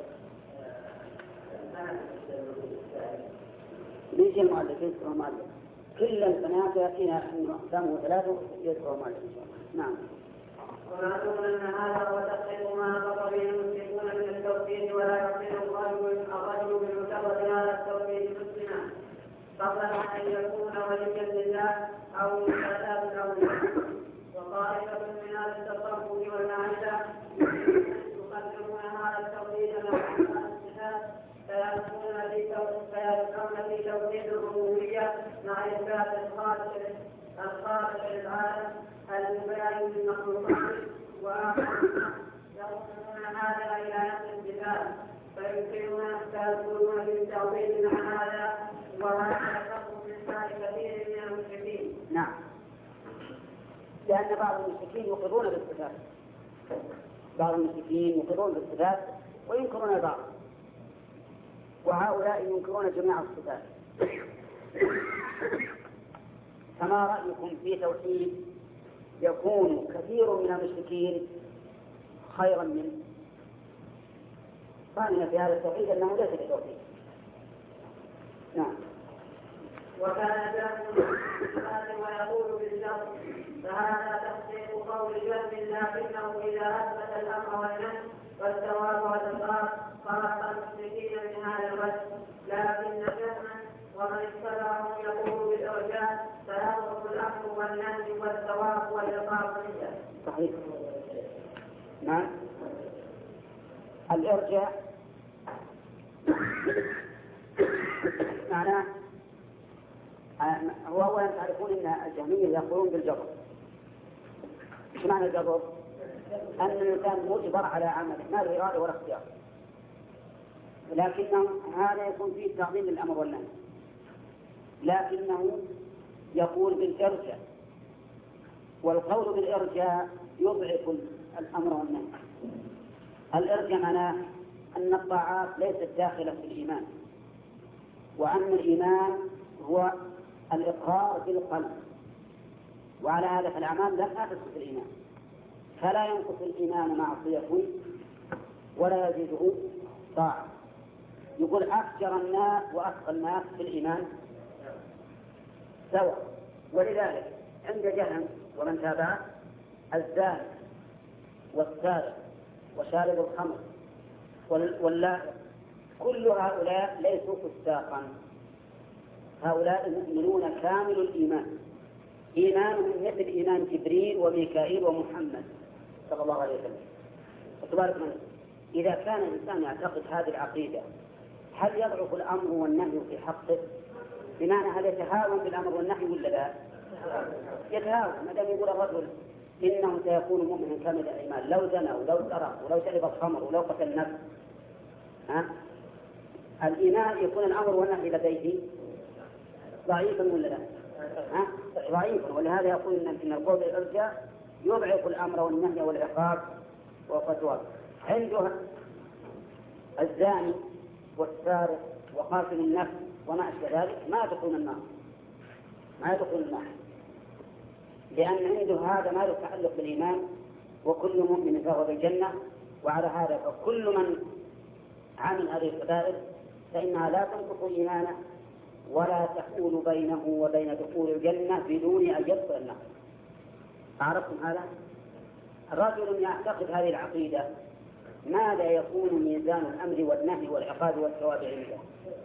ليش المؤلف يذكر المؤلف؟ كل البنات يأتينا أنه أقسامه ثلاثة يذكر المؤلف إن شاء الله. نعم.
ومعلوم أن هذا وتحقيق ما أقر به المسلمون من التوحيد ولا يصير الرجل بمجرد هذا التوحيد مسلما فضلا عن ان يكون وليا لله او من آداب الاولياء. وطائفه من اهل التصوف والمعرفه يقدمون هذا التوحيد مع الصفات فيدخلون في توحيد الربوبيه مع اثبات الخالق للعالم المبين للمخلوقات واخرون يرسلون هذا الى نفس الصفات فيدخلون في التوحيد مع هذا وهذا يخص من حال كثير من المشركين.
نعم، لأن بعض المشركين يقرون بالصفات، بعض المشركين يقرون بالصفات وينكرون البعض، وهؤلاء ينكرون جميع الصفات. فما رأيكم في توحيد يكون كثير من المشركين خيرا منه؟ رأينا في هذا التوحيد أنه ليس بتوحيد. نعم.
وكان جهل ويقول بالجهل فهذا تصديق قول جهل لكنه إذا أثبت الأمر والنهي والثواب والعقاب خلق المشركين من هذا الوجه، لكن جهلا ومن اتبعهم يقول بالإرجاء فيضرب الأمر والنهي والثواب والعقاب عنده.
صحيح. نعم. الإرجاء معناه هو أولا تعرفون أن الجهمية يقولون بالجبر. إيش معنى الجبر؟ أن الإنسان مجبر على عمله ما له إرادة ولا اختيار، لكنه هذا يكون فيه تعظيم للأمر والنهي، لكنه يقول بالإرجاء، والقول بالإرجاء يضعف الأمر والنهي. الإرجاء معناه أن الطاعات ليست داخلة في الإيمان، وأن الإيمان هو الإقرار بالقلب، وعلى هذا فالأعمال لا تثبت الإيمان، فلا ينقص الإيمان معصية ولا يزيده طاعة. يقول أفجر الناس وأتقى الناس في الإيمان سواء، ولذلك عند جهل ومن تابعه الزاني والسارق وشارب الخمر واللاعب كل هؤلاء ليسوا فساقا، هؤلاء مؤمنون كامل الإيمان، إيمانهم مثل إيمان جبريل وميكائيل ومحمد صلى الله عليه وسلم. وتبارك من إذا كان الإنسان يعتقد هذه العقيدة هل يضعف الأمر والنهي في حقه؟ بمعنى هل يتهاون بالأمر والنهي ولا لا؟ يتهاون. ما دام يقول الرجل إنه سيكون مؤمنا كامل الإيمان لو زنى ولو سرق ولو شرب الخمر ولو قتل النفس، الإيمان يكون الأمر والنهي لديه ضعيفا ولا لا؟ ضعيفا. ولهذا يقول إن القول بالإرجاء يضعف الأمر والنهي والعقاب والفتوى. عنده الزاني والسارق وقاتل النفس وما أشبه ذلك ما يدخلون النار، ما يدخلون النار، لأن عنده هذا ما له تعلق بالإيمان، وكل مؤمن فهو بالجنة. وعلى هذا فكل من عمل هذه الكبائر فإنها لا تنقص إيمانه ولا تحول بينه وبين دخول الجنة بدون أن يدخل النار. أعرفتم هذا؟ رجل يعتقد هذه العقيدة ماذا يكون ميزان الأمر والنهي والعقاب والثواب عنده؟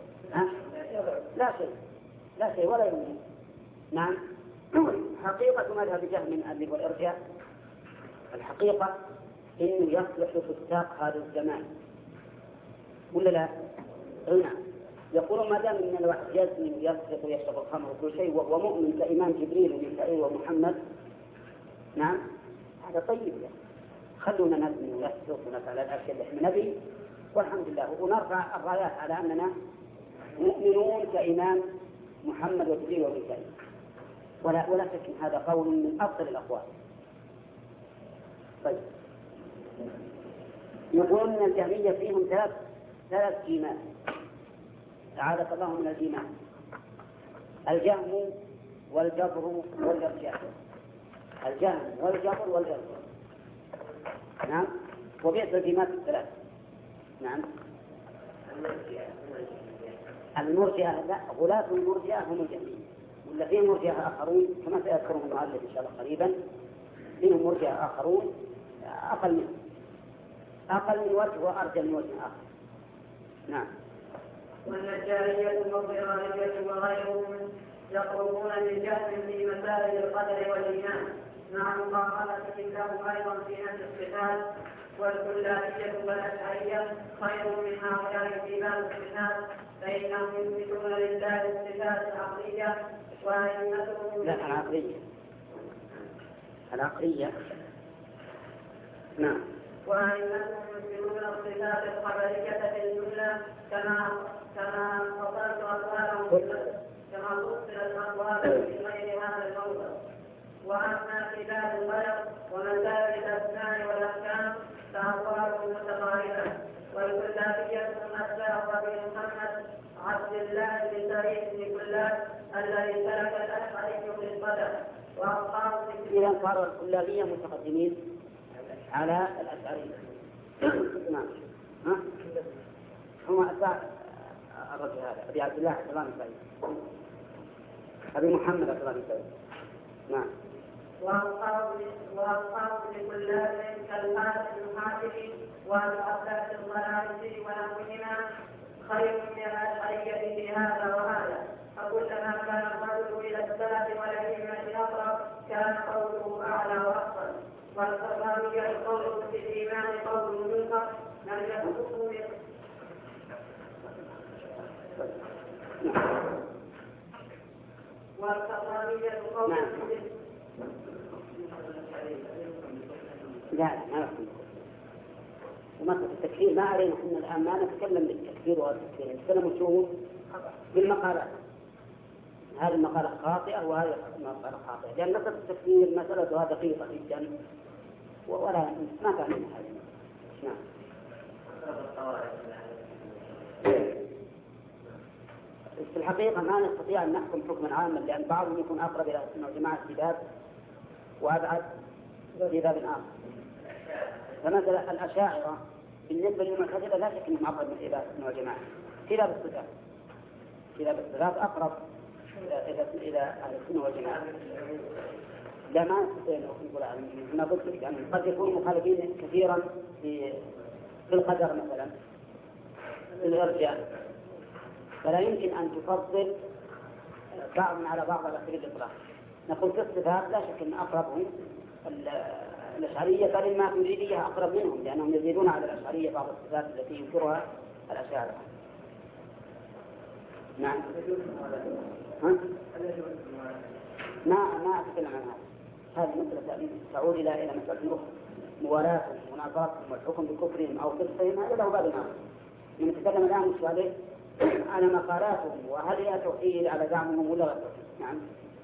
لا شيء ولا يمكن. نعم. حقيقة مذهب جهم والإرجاء الحقيقة إنه يصلح فساق هذا الزمان ولا لا؟ نعم. يقولون ما دام إن الواحد يزني ويسرق ويشرب الخمر وكل شيء ومؤمن كإيمان جبريل وميكائيل ومحمد، نعم هذا طيب يعني. خلونا نزني ونسرق ونفعل الأشياء اللي احنا نبي والحمد لله، ونرفع الرايات على أننا مؤمنون كإيمان محمد وجبريل وميكائيل. ولا شك ان هذا قول من افضل الاقوال. طيب، يقول ان الجهمية فيهم ثلاث ايمان، أعاذك الله من الايمان: الجهم والجبر والارجاء. الجهم والجبر والارجاء، نعم. وبئس الجماعات الثلاث. نعم. المرجئة لا، غلاة المرجئة هم الجهمية، ولا فيه مرجئة آخرون كما سيذكرهم المؤلف إن شاء الله قريبا، فيهم مرجئة آخرون أقل منهم. أقل من وجه وأرجى من وجه آخر. نعم.
والنجارية والضرارية وغيرهم يقربون من جهل في مسائل القدر والإيمان مع مقارنة لهم أيضا في نفس الصفات. والكلابية والأشعرية خير من هؤلاء في باب الصفات فإنهم يثبتون لله الصفات العقلية وأئمتهم
لا العقلية. نعم.
وأئمتهم يثبتون الصفات الخبرية في الجملة كما فصلت أقوالهم في غير هذا الموضع. وأما في باب الغير ومسائل الأسماء والأحكام فأقوالهم متقاربة. والكلابية أتباع أبي محمد عبد الله بن سعيد بن كلاب الذي سلك الأشعري في القدر وأصحاب.
إذا صاروا الكلابية متقدمين على الأشعرية. نعم. هم أتباع الرجل هذا أبي عبد الله عبد الله بن سعيد أبي محمد عبد الله بن سعيد. نعم.
وأصحاب لكلاب كالحارث المحاجر والعباس الضرائسي ونحوهما خير من الأشعرية في هذا وهذا. فكلما كان الرجل إلى السلف والأئمة أقرب كان قوله أعلى وأفضل. والكرامية القول في الإيمان قول منكر لم يسبقه والكرامية القول
لا ما يحكم. ومسألة التكفير ما علينا احنا الآن ما نتكلم بالتكفير والتكفير، نتكلم شو بالمقالات. هذه المقالة خاطئة وهذه المقالة خاطئة، لأن مسألة التكفير مسألة دقيقة جدا ولا ما تعلم هذا. نعم. في الحقيقة ما نستطيع أن نحكم حكما عاما، لأن بعضهم يكون أقرب إلى السنة والجماعة في باب وأبعد في باب آخر. فمثلا الأشاعرة بالنسبة للمعتزلة لا شك أنهم أقرب إلى السنة والجماعة في باب الصفات. في باب الصفات أقرب إلى أهل السنة والجماعة. لا ما نستطيع أن نقول ما قلت لك يعني قد يكون مخالفين كثيرا في القدر مثلا في الإرجاء، فلا يمكن أن تفضل بعض على بعض على سبيل الإطلاق. نقول في الصفات لا شك أن أقربهم الأشعرية، بل الماتريدية أقرب منهم لأنهم يزيدون على الأشعرية بعض الصفات التي ينكرها الأشاعرة. نعم. ما أتكلم عن هذا. هذه مسألة تعود إلى مسألة أخرى، موالاتهم ونظرتهم والحكم بكفرهم أو كفرهم، هذا له باب آخر. نتكلم الآن مش على مقالاتهم وهل هي توحيد على زعمهم ولا غير. نعم.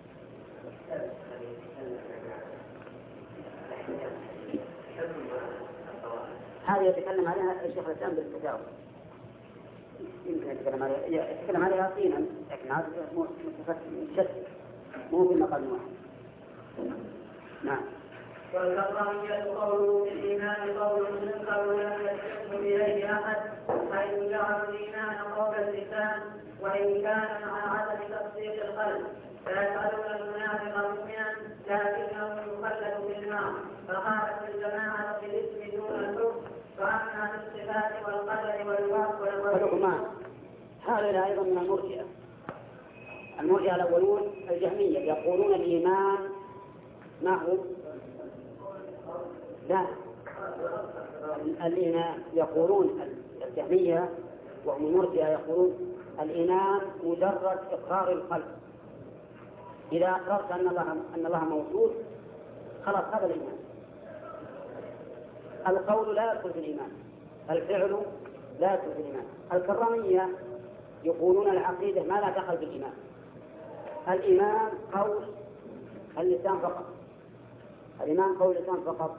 هذه يتكلم عليها الشيخ الإسلام بالفتاوى، يمكن يتكلم عليها طينا، لكن هذا متشتت مو في مقال واحد. نعم.
والكرامية قوله في الإيمان قول منكر ولم يسبق إليه أحد، حيث جعلوا الإيمان قول اللسان وإن كان مع عدم تصديق القلب، فيسألون المنافق مؤمنا لكنه يخلد بالنار. فقالت الجماعة في الاسم دون الحكم. فأما في الصفات والقدر والوصف
والحكمان هذا أيضا من المرجئة. المرجئة الأولون الجهمية يقولون الإيمان ما هو؟ لا، الإيمان يقولون الجهمية وهم المرجئة يقولون الإيمان مجرد إقرار القلب. إذا أقررت أن الله موجود خلاص هذا الإيمان. القول لا يدخل في الإيمان، الفعل لا يدخل في الإيمان. الكرامية يقولون العقيدة ما لا دخل بالإيمان. الإيمان قول اللسان فقط، الإيمان قول اللسان فقط،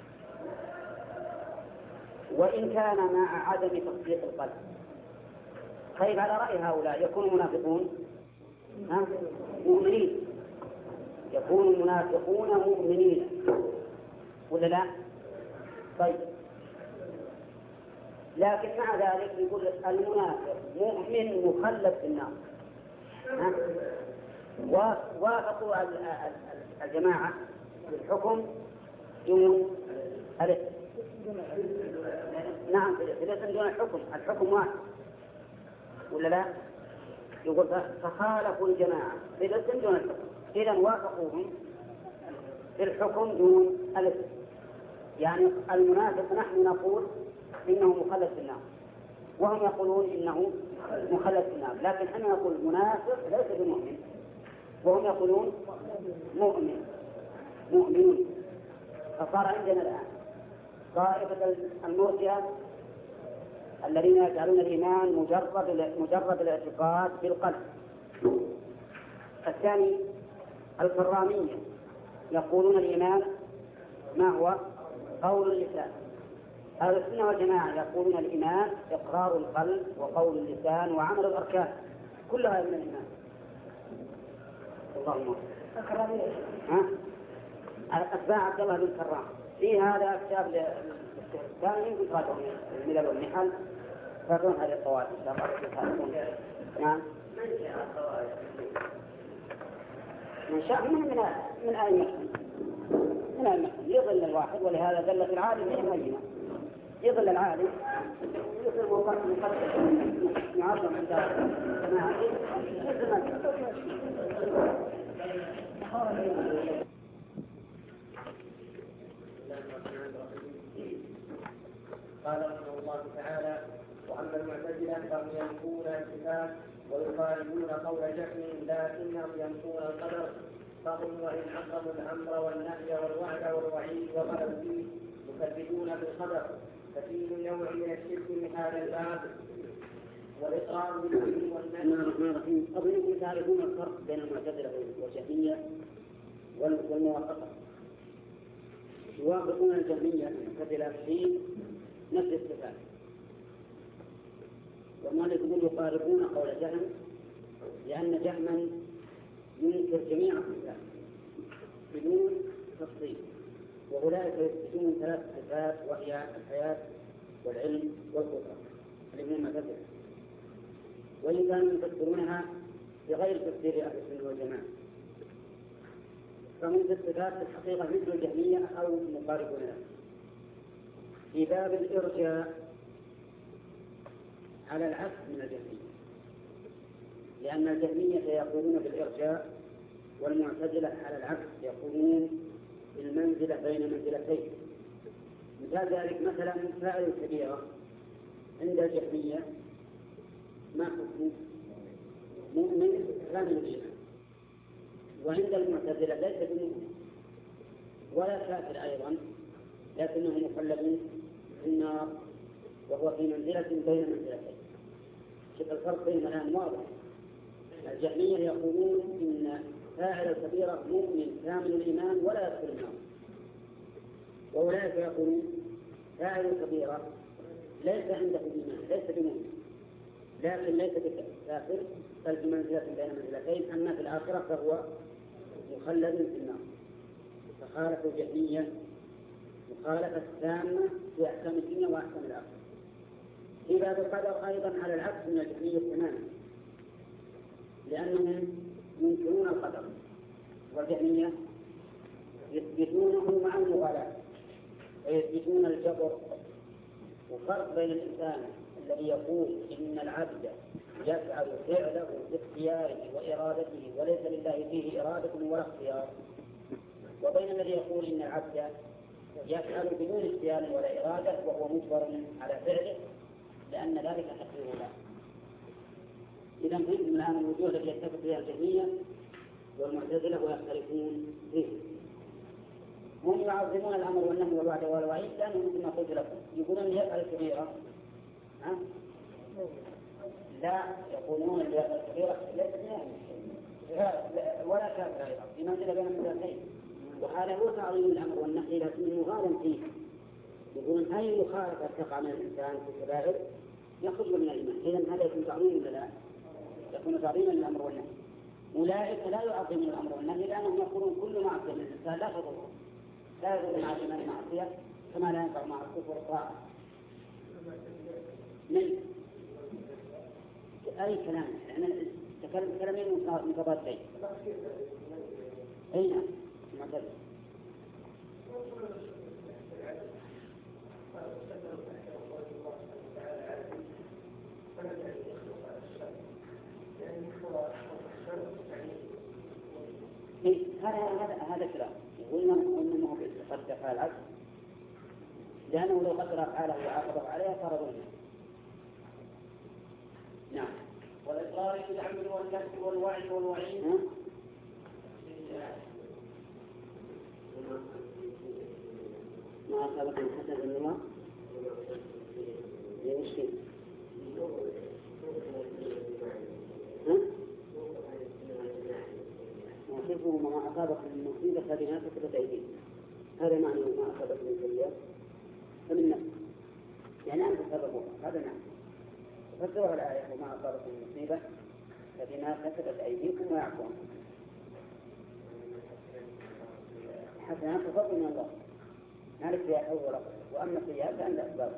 وإن كان مع عدم تصديق القلب. طيب على رأي هؤلاء يكون منافقون مؤمنين، يكون المنافقون مؤمنين ولا لا؟ طيب لكن مع ذلك يقول المنافق مؤمن مخلد في النار. وافقوا الجماعة بالحكم دون نعم في الاسم دون الحكم، الحكم واحد ولا لا؟ يقول فخالفوا الجماعة في الاسم دون الحكم، إذا وافقوهم في الحكم دون الاسم. يعني المنافق نحن نقول إنه مخلد في النار، وهم يقولون إنه مخلد في النار، لكن احنا نقول منافق ليس بمؤمن، وهم يقولون مؤمنون. فصار عندنا الآن طائفة المرجئة الذين يجعلون الإيمان مجرد الاعتقاد بالقلب. الثاني الكرامية يقولون الإيمان ما هو؟ قول اللسان. أهل السنة والجماعة يقولون الإيمان إقرار القلب وقول اللسان وعمل الأركان، كلها من الإيمان. اللهم أتباع عبد الله بن كرام في هذا كتاب الثاني يمكن تراجعون الملل والنحل، تراجعون هذه القواعد إن شاء الله. نعم. من شاء من أئمة يضل الواحد، ولهذا دلت العالم هي مبينة. يضل العالم يصير مقدم يعظم عند الجماعة
قال رحمه الله تعالى: واما المعتزله فهم ينفون الصفات ويخالفون قول جهل لكنهم ينفون القدر، فهم وان حققوا الامر والنهي والوعد والوعيد وغلوا فيه يكذبون بالقدر، ففيه نوع من الشرك من هذا الباب والاقرار بالوعيد والنهي.
أظنكم تعرفون الفرق بين المعتزلة والجهمية والموافقة. يوافقون الجهمية المعتزلة في نفس الصفات، والمؤلف يقول يقاربون قول جهم لأن جهما ينكر جميع الصفات بدون تفصيل، وأولئك يثبتون 3 صفات وهي الحياة والعلم والقدرة الذين المعتزلة، وإن كانوا يفسرونها بغير تفسير أهل السنة والجماعة، فهم في الصفات في الحقيقة مثل الجهمية أو مقاربون لها. في باب الإرجاء على العكس من الجهمية، لأن الجهمية يقولون بالإرجاء والمعتزلة على العكس يقولون بالمنزلة بين منزلتين. مثال ذلك مثلا فاعل الكبيرة عند الجهمية ما حكمه؟ مؤمن كامل الإيمان، وعند المعتزلة ليس بمؤمن ولا كافر أيضا، لكنه مخلد في النار وهو في منزلة بين منزلتين. شوف الفرق بين الآن واضح. الجهمية يقولون إن فاعل الكبيرة مؤمن كامل الإيمان ولا يدخل النار، وأولئك يقولون فاعل الكبيرة ليس عنده إيمان، ليس بمؤمن، لكن ليس بكافر بل بمنزلة بين منزلتين، أما في الآخرة فهو مخلد في النار. فخالف الجهمية مخالفة تامة في أحكام الدنيا وأحكام الآخرة. في باب القدر أيضا على العكس من الجهمية تماما، لأنهم ينكرون القدر، والجهمية يثبتونه مع المغالاة ويثبتون الجبر. وفرق بين الإنسان الذي يقول إن العبد يفعل فعله باختياره وإرادته وليس لله فيه إرادة ولا اختيار، وبين الذي يقول إن العبد يفعل بدون اختيار ولا إرادة وهو مجبر على فعله لأن ذلك تقدير له. إذا فهمتم الآن الوجوه التي يتفق فيها الجهمية والمعتزلة ويختلفون فيه. هم يعظمون الأمر والنهي والوعد والوعيد لأنهم مثل ما قلت لكم يقولون يفعل الكبيرة لا، يقولون الكبيرة ليس ولا كافر أيضا في منزلة بين المنزلتين، وهذا هو تعظيم الأمر والنهي لكنه مغالم فيه. يقولون أي مخالفة تقع من الإنسان في الكبائر يخرج من الإيمان، إذن هذا يكون تعظيم ولا لا؟ يكون تعظيما للأمر والنهي. أولئك لا يعظمون الأمر والنهي لأنهم يقولون كل معصية من الإنسان لا تضر مع الإيمان معصية كما لا ينفع مع الكفر والطاعة. من أي كلام يعني تكلم كلامين متضادين. أين مثلا هذا كلام يقول إنه قد دفع العبد لأنه لو قدر أفعاله وعاقبه عليها صار ظلما. نعم.
والإقرار بالعمل والنفي والوعد والوعيد
ما أصابكم حسد من الله لمشكل وحفظه ما أصابكم من مصيبة فبما كسبت أيديكم. هذا معنى ما أصابكم من سيئات فمن نفس يعني أنت سببها. هذا نعم. فسرها الآية وما أصابكم من مصيبة فبما كسبت أيديكم ويعفو عنكم. حسنات فضل من الله نعرف فيها حول ولا قوة. وأما السيئات فعند أسباب.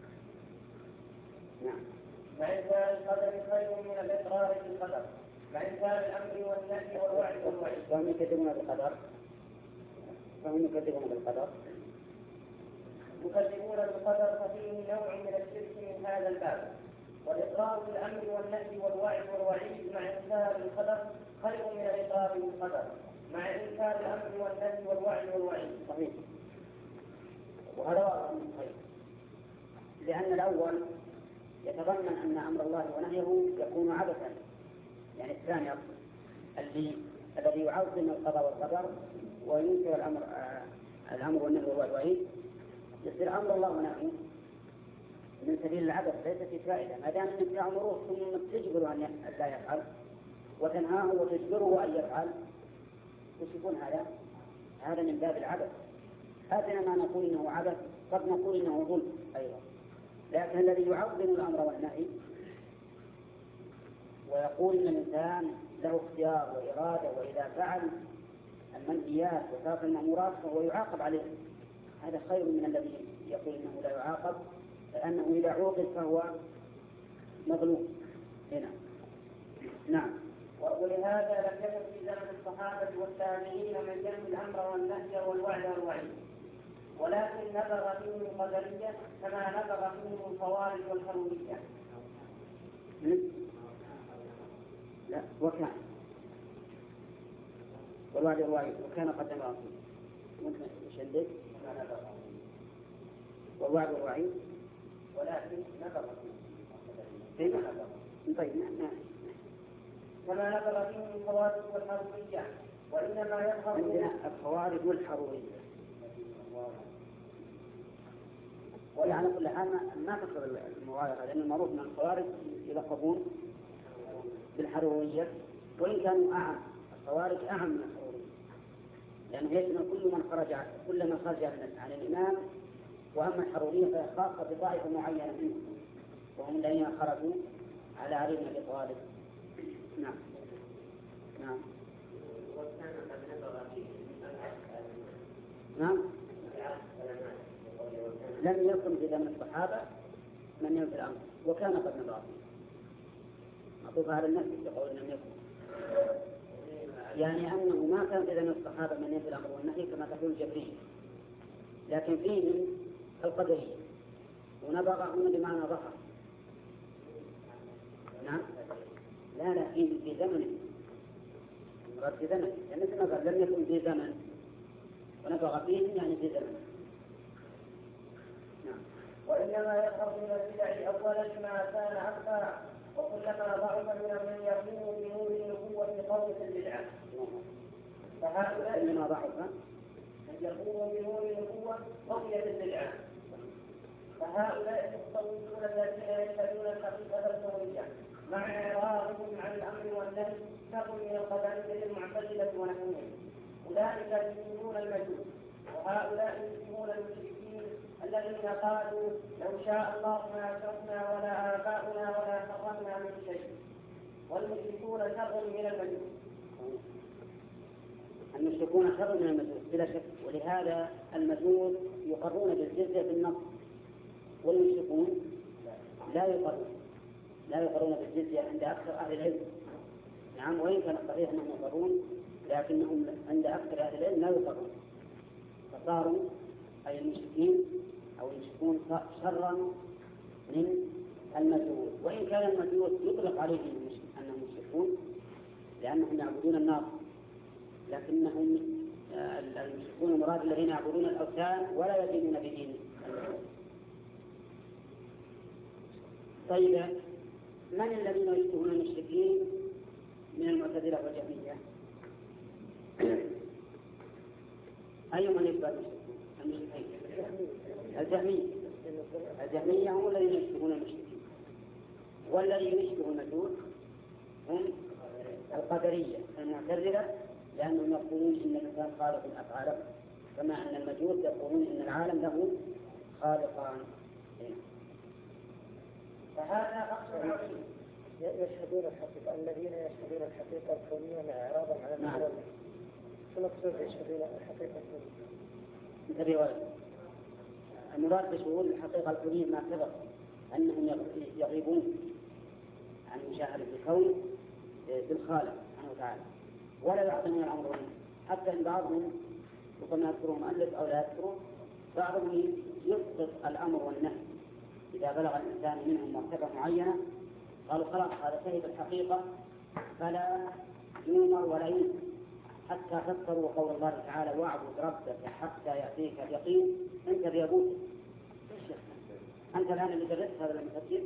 نعم.
فإنكار القدر خير من الإقرار بالقدر. فإنكار الأمر والنهي والوعد والوعيد.
فهم يكذبون بالقدر.
يكذبون بالقدر ففيه نوع من الشرك من هذا الباب. والإقرار بالأمر والنهي والوعد والوعيد مع إنكار القدر خير من الإقرار بالقدر مع إنكار الأمر والنهي والوعد والوعيد.
صحيح. وهذا خير لأن الأول يتضمن أن أمر الله ونهيه يكون عبثا. يعني الثاني الذي يعظم القضاء والقدر وينكر الأمر والنهي والوعيد يصير أمر الله ونهيه من سبيل العبث ليس في فائدة. ما دام أنك تأمره ثم تجبر أن لا يفعل وتنهاه وتجبره أن يفعل وش يكون هذا؟ هذا من باب العبث. هذا ما نقول إنه عبث قد نقول إنه ظلم أيضا. لكن الذي يعظم الأمر والنهي ويقول إن الإنسان له اختيار وإرادة وإذا فعل المنهيات وترك المأمورات فهو يعاقب عليه. هذا خير من الذي يقول إنه لا يعاقب لأنه إذا عوقب فهو مظلوم هنا. نعم.
ولهذا لم يكن في زمن الصحابة والتابعين من جمع الأمر والنهي والوعد والوعيد ولكن نبغ فيهم القدرية كما نبغ فيهم الخوارج والحرورية.
لا وكان والوعد والوعيد وكان قد نبغ ممكن يشدد والوعد والوعيد
ولكن نبغ فيهم
طيب نعم.
كما نبغ فيهم الخوارج والحرورية وإنما يظهر
عندنا الخوارج والحرورية. وعلى كل حال ما تقبل المغايرة لأن المعروف من الخوارج يلقبون بالحرورية وإن كانوا أعم. الخوارج أعم من الحرورية لأنه يشمل كل من خرج عن الإمام. وأما الحرورية فهي خاصة بطائفة معينة منهم وهم الذين خرجوا على علي بن أبي طالب. نعم. نعم. نعم. لم يكن في زمن الصحابة من ينفي الأمر وكان قد نبغ فيه. معطوف على النفس يقول لم يكن يعني أنه ما كان في زمن الصحابة من ينفي الأمر والنهي كما تقول الجبرية لكن فيه القدرية ونبغ هنا بمعنى ظهر. نعم. لا في زمنه مراد في زمنه يعني مثل ما قال لم يكن في زمن ونبغ فيه يعني في زمن. نعم.
وإنما يظهر من البدع أولا ما كان أخفى وكلما ضعف من يقوم بنور النبوة قوة البدعة. فهؤلاء
إنما ضعف
من يقوم بنور النبوة قوية البدعة. فهؤلاء المتصوفون الذين يشهدون الحقيقة الكونية مع إعراضهم عن الأمر والنهي شر من القدرية المعتزلة ونحوهم. أولئك يشبهون المجوس وهؤلاء يشبهون المشركين الذين قالوا لو شاء الله ما أشركنا ولا آباؤنا ولا حرمنا من شيء. والمشركون شر من المجوس.
المشركون شر من المجوس بلا شك. ولهذا المجوس يقرون بالجزية بالنص والمشركون لا يقرون بالجزية عند أكثر أهل العلم. نعم. وإن كان الصحيح أنهم يقرون لكنهم عند أكثر أهل العلم لا يقرون. فصاروا أي المشركين أو يشركون شرا من المجوس، وإن كان المجوس يطلق عليهم أنهم مشركون لأنهم يعبدون النار، لكنهم المشركون المراد الذين يعبدون الأوثان ولا يدينون بدين المجوس. طيب، من الذين يشبهون المشركين من المعتزلة والجهمية؟ أي من يشبه المشركين؟ الجهمية هم الذين يشبهون المشركين، والذي يشبه المجوس هم القدرية المعتزلة، لأنهم يقولون إن الإنسان خالق أفعاله، كما أن المجوس يقولون إن العالم له خالقان.
فهذا أصل يشهدون الحقيقة، الذين يشهدون الحقيقة الكونية مع إعراضا على المعلومات. شو مقصود يشهدون الحقيقة الكونية؟
المراد بشهود الحقيقة الكونية ما سبق أنهم يغيبون عن مشاهدة الكون بالخالق سبحانه وتعالى، ولا يعطون الأمر منه، حتى إن بعضهم ربما يذكره مؤلف أو لا يذكره، بعضهم يسقط الأمر والنهي إذا بلغ الإنسان منهم مرتبة معينة، قالوا خلاص هذا شهد الحقيقة فلا يؤمر ولا ينهى، حتى فسروا قول الله تعالى واعبد ربك حتى يأتيك اليقين. أنت بيقول أنت الآن اللي درست هذا المفسر،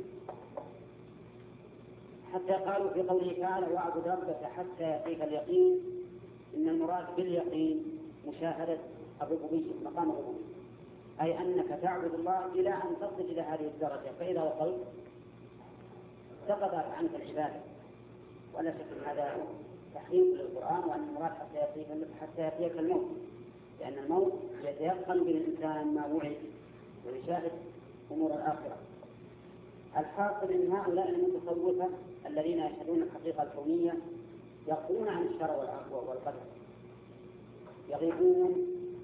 حتى قالوا في قوله تعالى واعبد ربك حتى يأتيك اليقين، إن المراد باليقين مشاهدة الربوبية، مقام الربوبية، أي أنك تعبد الله إلى أن تصل إلى هذه الدرجة، فإذا وصلت سقطت عنك العبادة. ولا شك أن هذا تحريف للقرآن، وأن المراد حتى يأتيك الموت، لأن الموت يتيقن بالإنسان ما وعد ويشاهد أمور الآخرة. الحاصل أن هؤلاء المتصوفة الذين يشهدون الحقيقة الكونية يقولون عن الشرع والقدر، يغيبون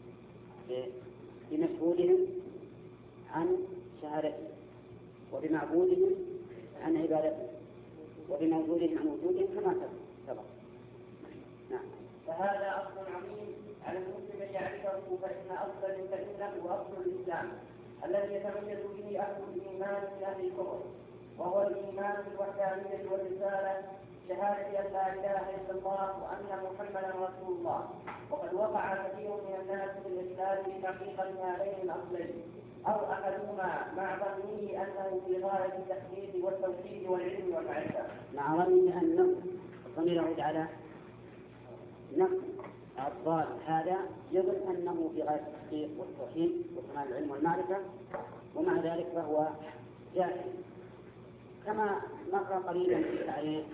بمشهودهم عن شهادتهم، وبمعبودهم عن عبادتهم، وبموجودهم عن وجودهم كما سبق. نعم.
فهذا أصل عظيم على المسلم أن يعرفه، فإن أصل فإنه أصل الإسلام الذي يتميز به أهل الإيمان من أهل الكفر، وهو الإيمان بالوحدانية والرسالة، شهادة أن لا إله إلا الله وأن محمدا رسول الله. وقد وقع كثير من الناس في الإسلام بحقيقة هذين الأصلين أو أحدهما، مع ظنه أنه في غاية التحديد والتوحيد والعلم والمعرفة.
مع ظنه أنه ضمير يعود على نفس الضال، هذا يظن أنه في غاية التحقيق والتوحيد وكمال العلم والمعرفة، ومع ذلك فهو جاهل. كما مر قليلا في تعريف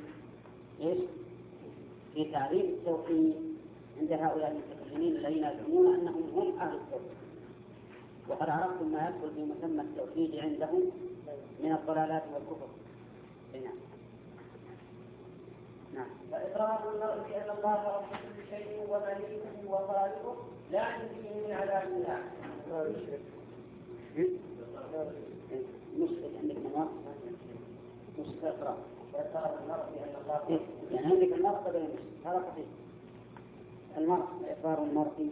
في تعريف التوحيد عند هؤلاء المتكلمين الذين يزعمون أنهم هم أهل التوحيد، وقد عرفتم ما يدخل في مسمى التوحيد عندهم من الضلالات والكفر. نعم.
فإقرار المرء بأن الله رب كل شيء ومليكه وخالقه لا ينجيه من عذاب الله.
مشكلة عندك المرء، مشكلة إقرار.
فإقرار المرء بأن الله
يعني عندك المرء قبل المشكلة، هذا صحيح. المرء إقرار المرء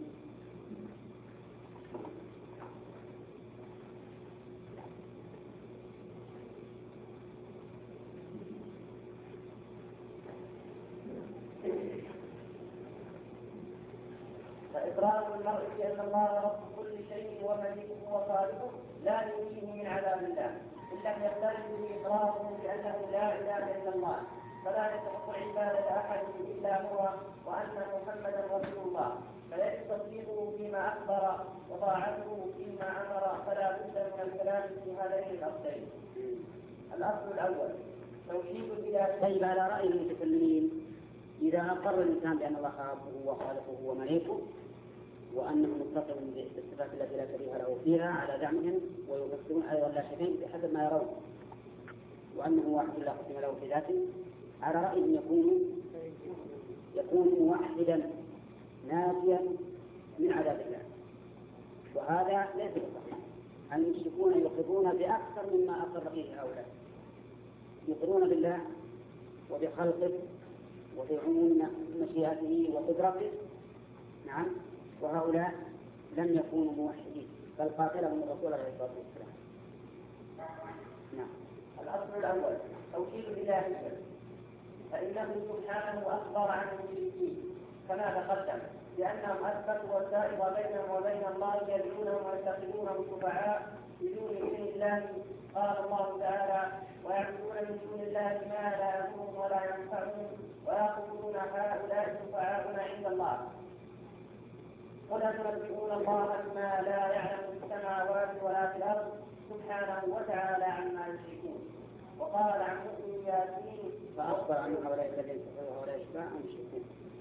فإقرار المرء بأن الله رب كل شيء ومليكه وخالقه لا ينجيه من عذاب الله، إن لم يختلف بإقراره بأنه لا إله إلا الله، فلا يستحق عبادة أحد إلا هو، وأن محمدا رسول الله، فيجب تصديقه فيما أخبر وطاعته فيما أمر. فلا بد من الكلام في هذين الأصلين. الأصل الأول توحيد الإلهية.
طيب، على رأي المتكلمين إذا أقر الإنسان بأن الله خالقه وخالقه ومليكه وأنه متصل بالصفات التي لا شبيه له فيها على زعمهم، ويفسرون أيضا لا شبيه بحسب ما يرون، وأنه واحد لا قسم له في ذاته، على رأيهم يكون موحدا نافيا من عذاب الله، وهذا ليس بصحيح. المشركون يقرون بأكثر مما أقر به هؤلاء، يقرون بالله وبخلقه وبعموم مشيئته وقدرته. نعم. وهؤلاء لم يكونوا موحدين، بل قاتلهم الرسول عليه الصلاة والسلام. نعم.
الأصل الأول توحيد الإلهية، فإنه سبحانه أخبر عن المشركين كما تقدم لأنهم أثبتوا السائر بينهم وبين الله يدعونهم ويتخذونهم شفعاء بدون إذن الله. قال الله تعالى: ويعبدون من دون الله ما لا يضرهم ولا ينفعون ويقولون هؤلاء شفعاؤنا عند الله. قل أتنبئون الله بما لا يعلم في السماوات ولا في الأرض سبحانه وتعالى عما يشركون. وقال عن مؤمن ياسين:
فأخبر عن هؤلاء الذين كفروا وهؤلاء الشفعاء مشركون.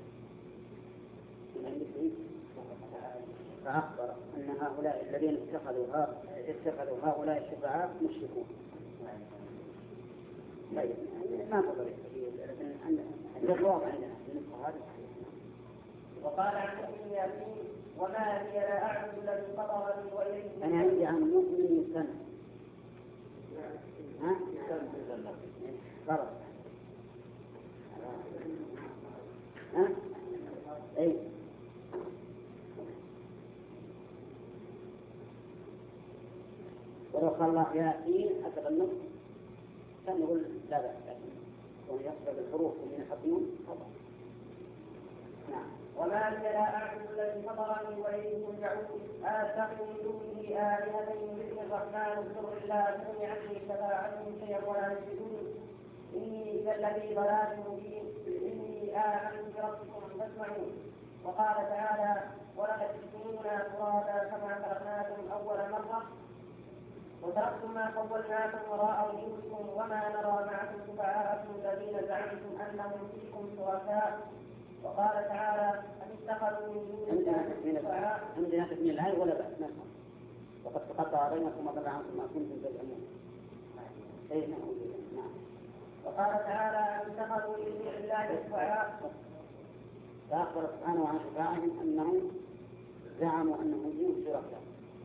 فأخبر أن هؤلاء الذين اتخذوا هؤلاء الشفعاء مشركون. طيب ما قدر لكن الواقع عندنا في النسخة هذه.
وقال عن مؤمن ياسين: وما لي لا أعبد الذي فطرني وإليه.
أنا عندي عن مؤمن سنة. ها؟ خلاص. ها؟ أي. ولو قال الله ياسين أكد النص كان نقول لا بأس، لكن يقصد الحروف من الحكمون خطأ. نعم.
وما لي لا أعبد الذي فطرني وإليه ترجعون. أتخذ من دونه آلهة يردني الرحمن بضر لا تغني عني شفاعتهم شيئا ولا يشركون. إني إذا لفي ضلال مبين. إني آمنت بربكم فاسمعون. وقال تعالى: ولقد جئتمونا فرادا كما خلقناكم أول مرة وتركتم ما خولناكم وراء وجوهكم وما نرى معكم شفعاءكم الذين زعمتم أنهم فيكم شركاء. وقال تعالى: أم اتخذوا من دون الله شفعاء.
عندنا تكميل الآية ولا بأس نفهم. وقد تقطع بينكم وضل عنكم ما كنتم تزعمون. أي نعم.
وقال تعالى: أم اتخذوا من دون الله شفعاء.
فأخبر سبحانه عن شفاعهم أنهم زعموا أنهم هم شركاء.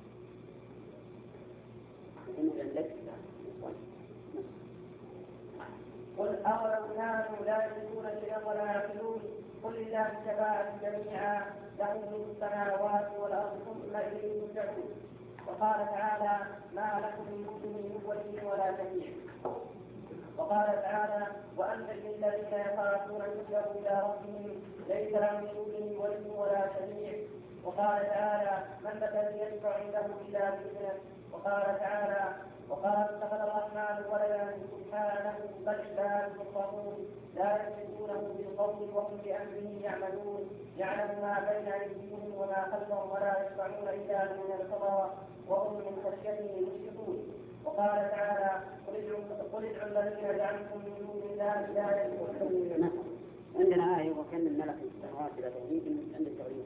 قل أولو كانوا لا يجدون شيئا ولا يعقلون. قل لله الشفاعة جميعا له ملك السماوات والأرض ثم إليه ترجعون. وقال تعالى: ما لكم من دونه ولي ولا شفيع. وقال تعالى: وأنذر للذين يخافون أن يشركوا إلى ربهم ليس لهم من دونه ولي ولا شفيع. وقال تعالى: من الذي يشفع عنده إلا بإذنه. وقال تعالى: وقال اتخذ الرحمن ولدا سبحانه بل عباد مكرمون لا يملكونه بالقول وهم بأمره يعملون. يعلم ما بين أيديهم وما خلفهم ولا يشفعون إلا من ارتضى وهم من خشيته مشركون. وقال تعالى: قل ادعوا الذين زعمتم من دون الله لا يملكون.
عندنا آية: وكم من ملك في السماوات لا تغنيهم عند التغيير.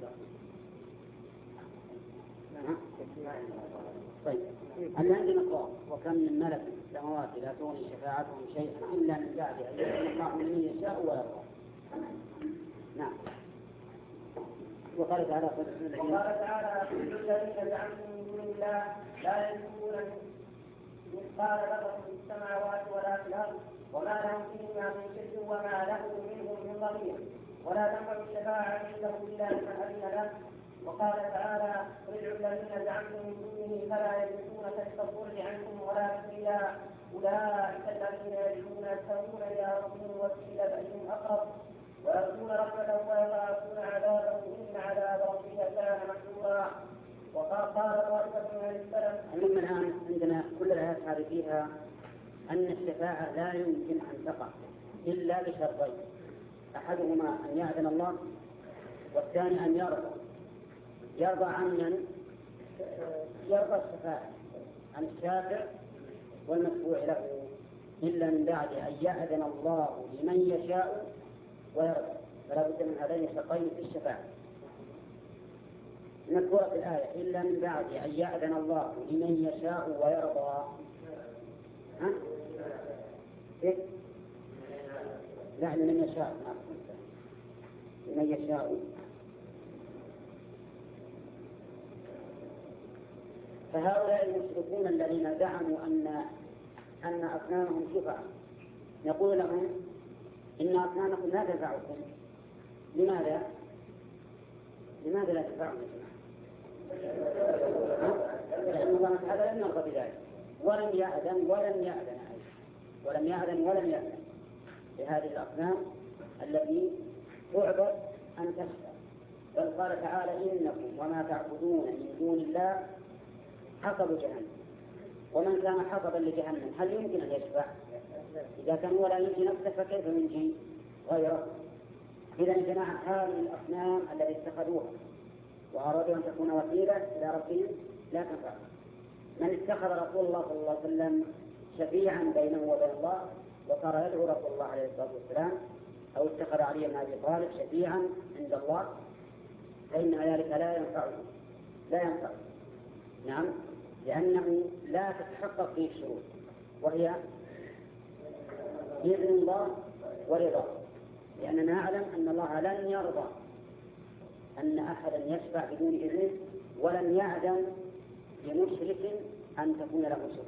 طيب عندنا قول: وكم من ملك في السماوات لا تغني شفاعتهم شيئا إلا من بعد أن يأذن الله من يشاء ويرضى. نعم. وقال تعالى:
الذين زعمتم من دون الله لا يملكون مثقال ذرة في السماوات ولا في الأرض وما لهم فيهما من شرك وما له منهم من ظهير ولا تنفع الشفاعة عنده إلا لمن أذن له. وقال تعالى: ادعوا الذين زعمتم من دونه فلا يملكون كشف الضر عنكم ولا تحويلا. أولئك الذين يدعون يبتغون إلى ربهم الوسيلة أيهم أقرب ويرجون رحمته ويخافون عذابه إن عذاب ربك كان محذورا. وقال طائفة من السلف:
الآن عندنا كل الآيات هذه فيها أن الشفاعة لا يمكن أن تقع إلا بشرطين: أحدهما أن يأذن الله، والثاني أن يرضى عن من يرضى الشفاعة عن الشافع والمشفوع له، إلا من بعد أن يأذن الله لمن يشاء ويرضى. فلا بد من هذين الشرطين في الشفاعة. نذكر في الآية: إلا من بعد أن يأذن الله لمن يشاء ويرضى. ها؟ إيه؟ لا، لمن يشاء. لمن يشاء. فهؤلاء المشركون الذين زعموا أن أصنامهم شفعاء نقول لهم: إن أصنامكم لا تنفعكم. لماذا لا تنفعكم؟ لأن الله تعالى لم يرضى بذلك ولم يأذن لهذه الأصنام التي تعبد أن تشفع. بل قال تعالى إنكم وما تعبدون من دون الله حطب جهنم. ومن كان حطبا لجهنم هل يمكن أن يشفع؟ إذا كان ولا ينجي نفسه فكيف ينجي غيره؟ إذا يا جماعة هذه الأصنام التي اتخذوها وأرادوا أن تكون وسيلة إلى ربهم لا تنفع. من اتخذ رسول الله صلى الله عليه وسلم شفيعا بينه وبين الله وصار يدعو رسول الله عليه الصلاة والسلام، أو اتخذ علي بن أبي طالب شفيعا عند الله، فإن ذلك لا ينفع. نعم، لأنه لا تتحقق فيه الشروط، وهي بإذن الله ورضاه. لأننا نعلم أن الله لن يرضى أن أحدا يشفع بدون إذنه، ولن يعدم لمشرك أن تكون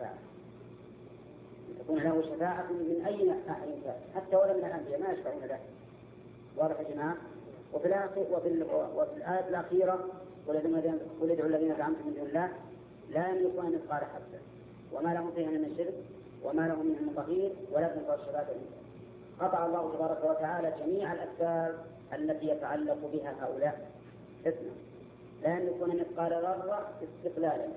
له شفاعة من أي أحد كان، حتى ولو من الأنبياء ما يشفعون له. واضح يا جماعة؟ وفي الآية الأخيرة قل ادعوا الذين زعمتم من دون الله لا يملكون مثقال حبة وما لهم فيها من شرك وما لهم من ظهير ولا تنفع الشفاعة إلا. قطع الله تبارك وتعالى جميع الأسباب التي يتعلق بها هؤلاء اسمه لا يملكون مثقال ذرة استقلالا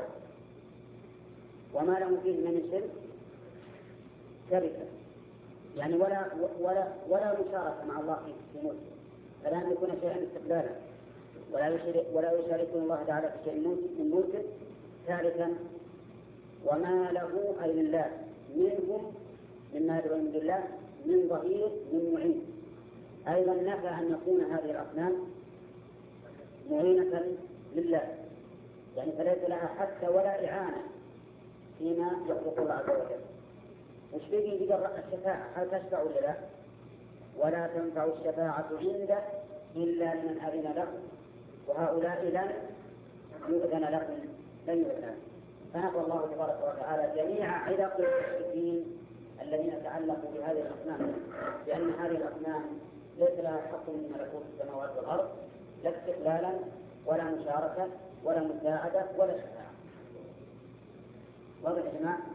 وما لهم فيه من شرك شركة، يعني ولا مشاركة مع الله في ملكه، فلا يملكون شيئا استقلالا ولا يشاركون الله تعالى في شيء من ملكه. ثالثا وما له أي لله منهم مما يدعون من الله من ظهير من معين. أيضا نفى أن يكون هذه الأصنام معينة لله، يعني فليس لها حتى ولا إعانة فيما يخلق الله عز وجل. وش بيجي الشفاعة هل تشفع ولا لا؟ ولا تنفع الشفاعة عنده إلا لمن أذن له، وهؤلاء لن يؤذن لهم لن يؤذن. فنفى الله تبارك وتعالى جميع علاق المشركين الذين تعلقوا بهذه الأصنام، لأن هذه الأصنام ليس لها حق من ملكوت السماوات والأرض لا استقلالا ولا مشاركة ولا مساعدة ولا شفاعة. واضح يا جماعة؟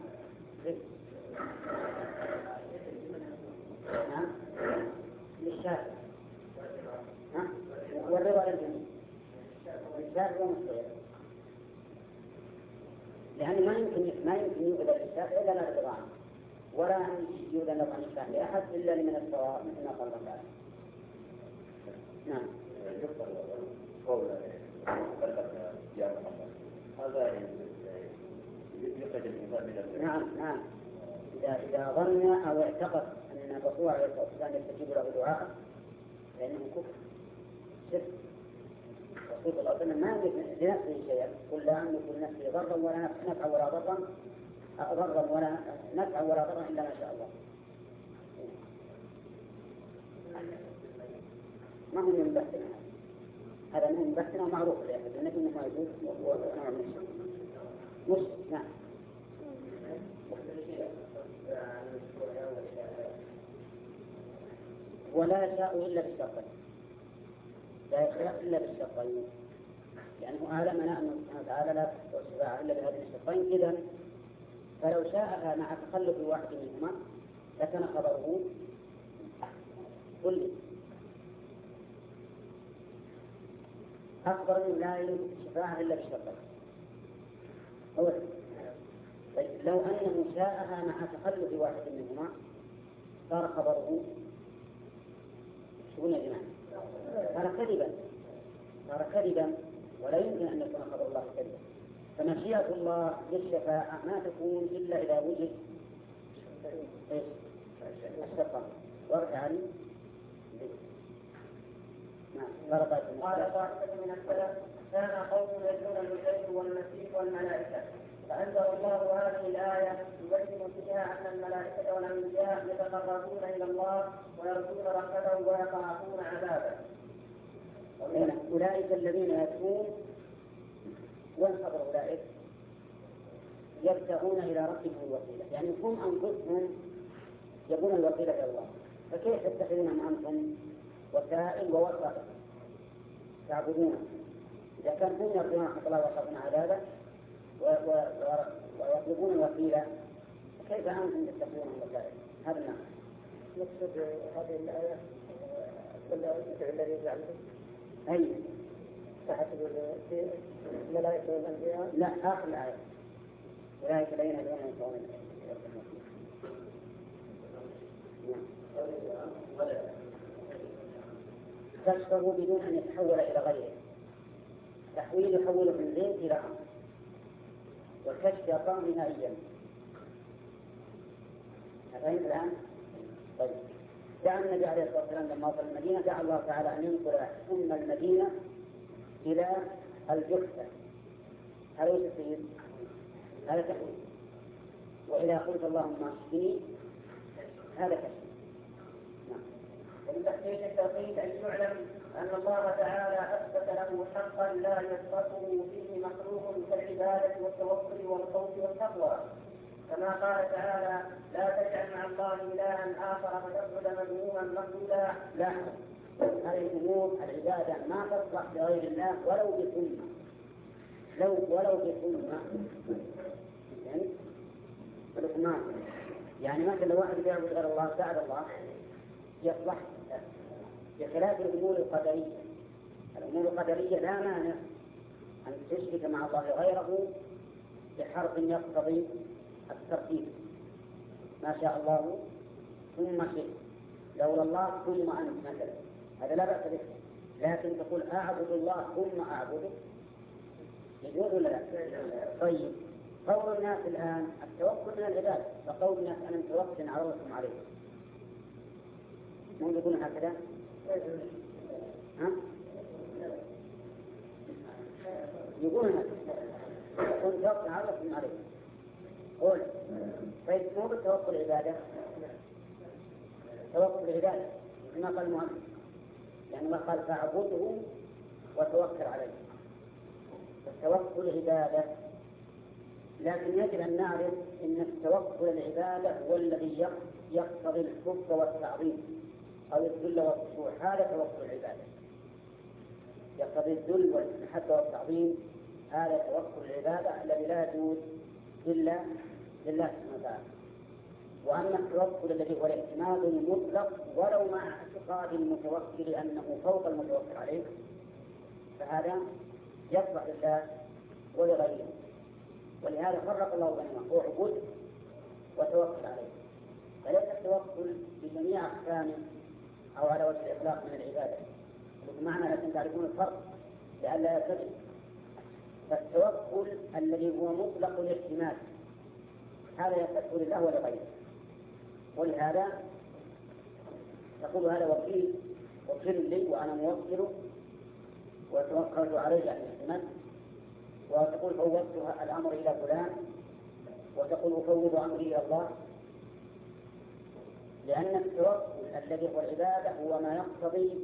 نعم للشافع والرضا للجميع للشافع ومستوى، لأنه ما يمكن يؤذن للشافع إلا لا رضا عنه، ولا يؤذن له عن الشافع لأحد إلا لمن الصواب مثل ما قال الله تعالى. نعم.
هذا يخرج الإنسان من
نعم إذا ظن أو اعتقد أن الرسول عليه الصلاة والسلام يستجيب له دعاء فإنه كفر شرك. الرسول صلى الله عليه وسلم ما يملك لنفسه شيئا، قل لا أملك لنفسي ضرا ولا نفعا ولا ضرا إلا ما شاء الله. ما هو من بحثنا هذا من بحثنا معروف لأنه ما يجوز ونوع من الشرك مش. نعم. ولا يشاء إلا بالشرطين، لا يشاء إلا بالشرطين، لأنه أعلمنا أنه سبحانه وتعالى لا تستطيع الشفاعة إلا بهذين الشرطين. إذن فلو شاءها مع تخلف واحد منهما لكان خبره كل أخبر لا يملك الشفاعة إلا بالشرطين. لو أنه شاءها مع تخلف واحد منهما صار خبره شو يا جماعة؟ صار كذبا ولا يمكن أن يكون خبر الله كذبا. فمشيئة الله للشفاعة ما تكون إلا إذا وجد الشفاعة. واضح عني؟ قال طائفة من السلف كان قوم يدعون بالبيت والمسيح والملائكة، فأنزل الله هذه الآية يبين فيها أن الملائكة والأنبياء يتقربون إلى الله ويرجون رحمته ويخافون عذابه. أولئك الذين يدعون وانحضر أولئك يبتغون إلى ربهم الوسيلة، يعني هم أنفسهم يبون الوسيلة إلى الله، فكيف تتخذونهم أنتم وسائل ووسائل تعبدون؟ إذا كان هم يرجون رحمة الله ويخافون عذابه ويطلبون الوسيلة، كيف أنتم تتقون الوسائل؟ هذا النعم.
نقصد هذه الآية ولا الذي يجعلهم؟
أي
تحسب في الملائكة والأنبياء؟
لا، آخر الآية أولئك الذين يدعون من دون تشفه بدون أن يتحول إلى غيره. تحويل يحوله من زيت إلى أمر، والكشف يقام نهائيا. أفهمت الآن؟ طيب، دعا النبي عليه الصلاة والسلام لما وصل المدينة دعا الله تعالى أن ينقل أم المدينة إلى الجحفة. هذا يصير هذا تحويل. وإذا قلت اللهم اشفني هذا كشف.
ومن تحقيق التوحيد أن يعلم أن الله تعالى أثبت له حقا لا يسبقه فيه مخلوق كالعبادة والتوكل والخوف والتقوى، كما قال تعالى: لا تجعل مع الله إلها آخر فتقعد مذموما مخذولا.
لا، هذه الأمور العبادة ما تصلح لغير الله ولو بسنة، ولو بسنة. يعني مثلا لو واحد يعبد غير الله ساعد الله يصلح، بخلاف الأمور القدرية. الأمور القدرية لا مانع أن تشرك مع الله غيره بحرف يقتضي الترتيب، ما شاء الله ثم شئت، لولا الله ثم أنت مثلا، هذا لا بأس به. لكن تقول أعبد الله ثم أعبده، يجوز ولا لا؟ طيب، قول الناس الآن التوكل من العباد، فقول الناس أنا متوكل على الله ثم عليه، مو يقولون هكذا؟ ها؟ يقولون هكذا، يقول توكل على الله ثم عليه. قول طيب، مو بالتوكل عبادة؟ توكل عبادة كما قال المؤلف، يعني ما قال فاعبده وتوكل عليه، التوكل عبادة. لكن يجب أن نعرف أن التوكل العبادة هو الذي يقتضي الحب والتعظيم أو الذل والخشوع، هذا توكل العبادة، يقتضي الذل والمحبة والتعظيم، هذا توكل العبادة الذي لا يجوز إلا لله سبحانه وتعالى. وأما التوكل الذي هو الاعتماد المطلق ولو مع اعتقاد المتوكل أنه فوق المتوكل عليه، فهذا يصلح لله ولغيره. ولهذا فرق الله بينهما، اعبد وتوكل عليه. فليس التوكل بجميع أقسامه أو على وجه الإطلاق من العبادة، بمعنى لكن تعرفون الفرق لئلا يرتبط. فالتوكل الذي هو مطلق الاعتماد هذا يصح لله ولغيره، ولهذا تقول هذا وكيل لي وأنا موكل وتوكلت عليه يعني اعتماد، وتقول فوضت الأمر إلى فلان، وتقول أفوض أمري إلى الله. لأن التوكل الذي هو العبادة هو ما يقتضي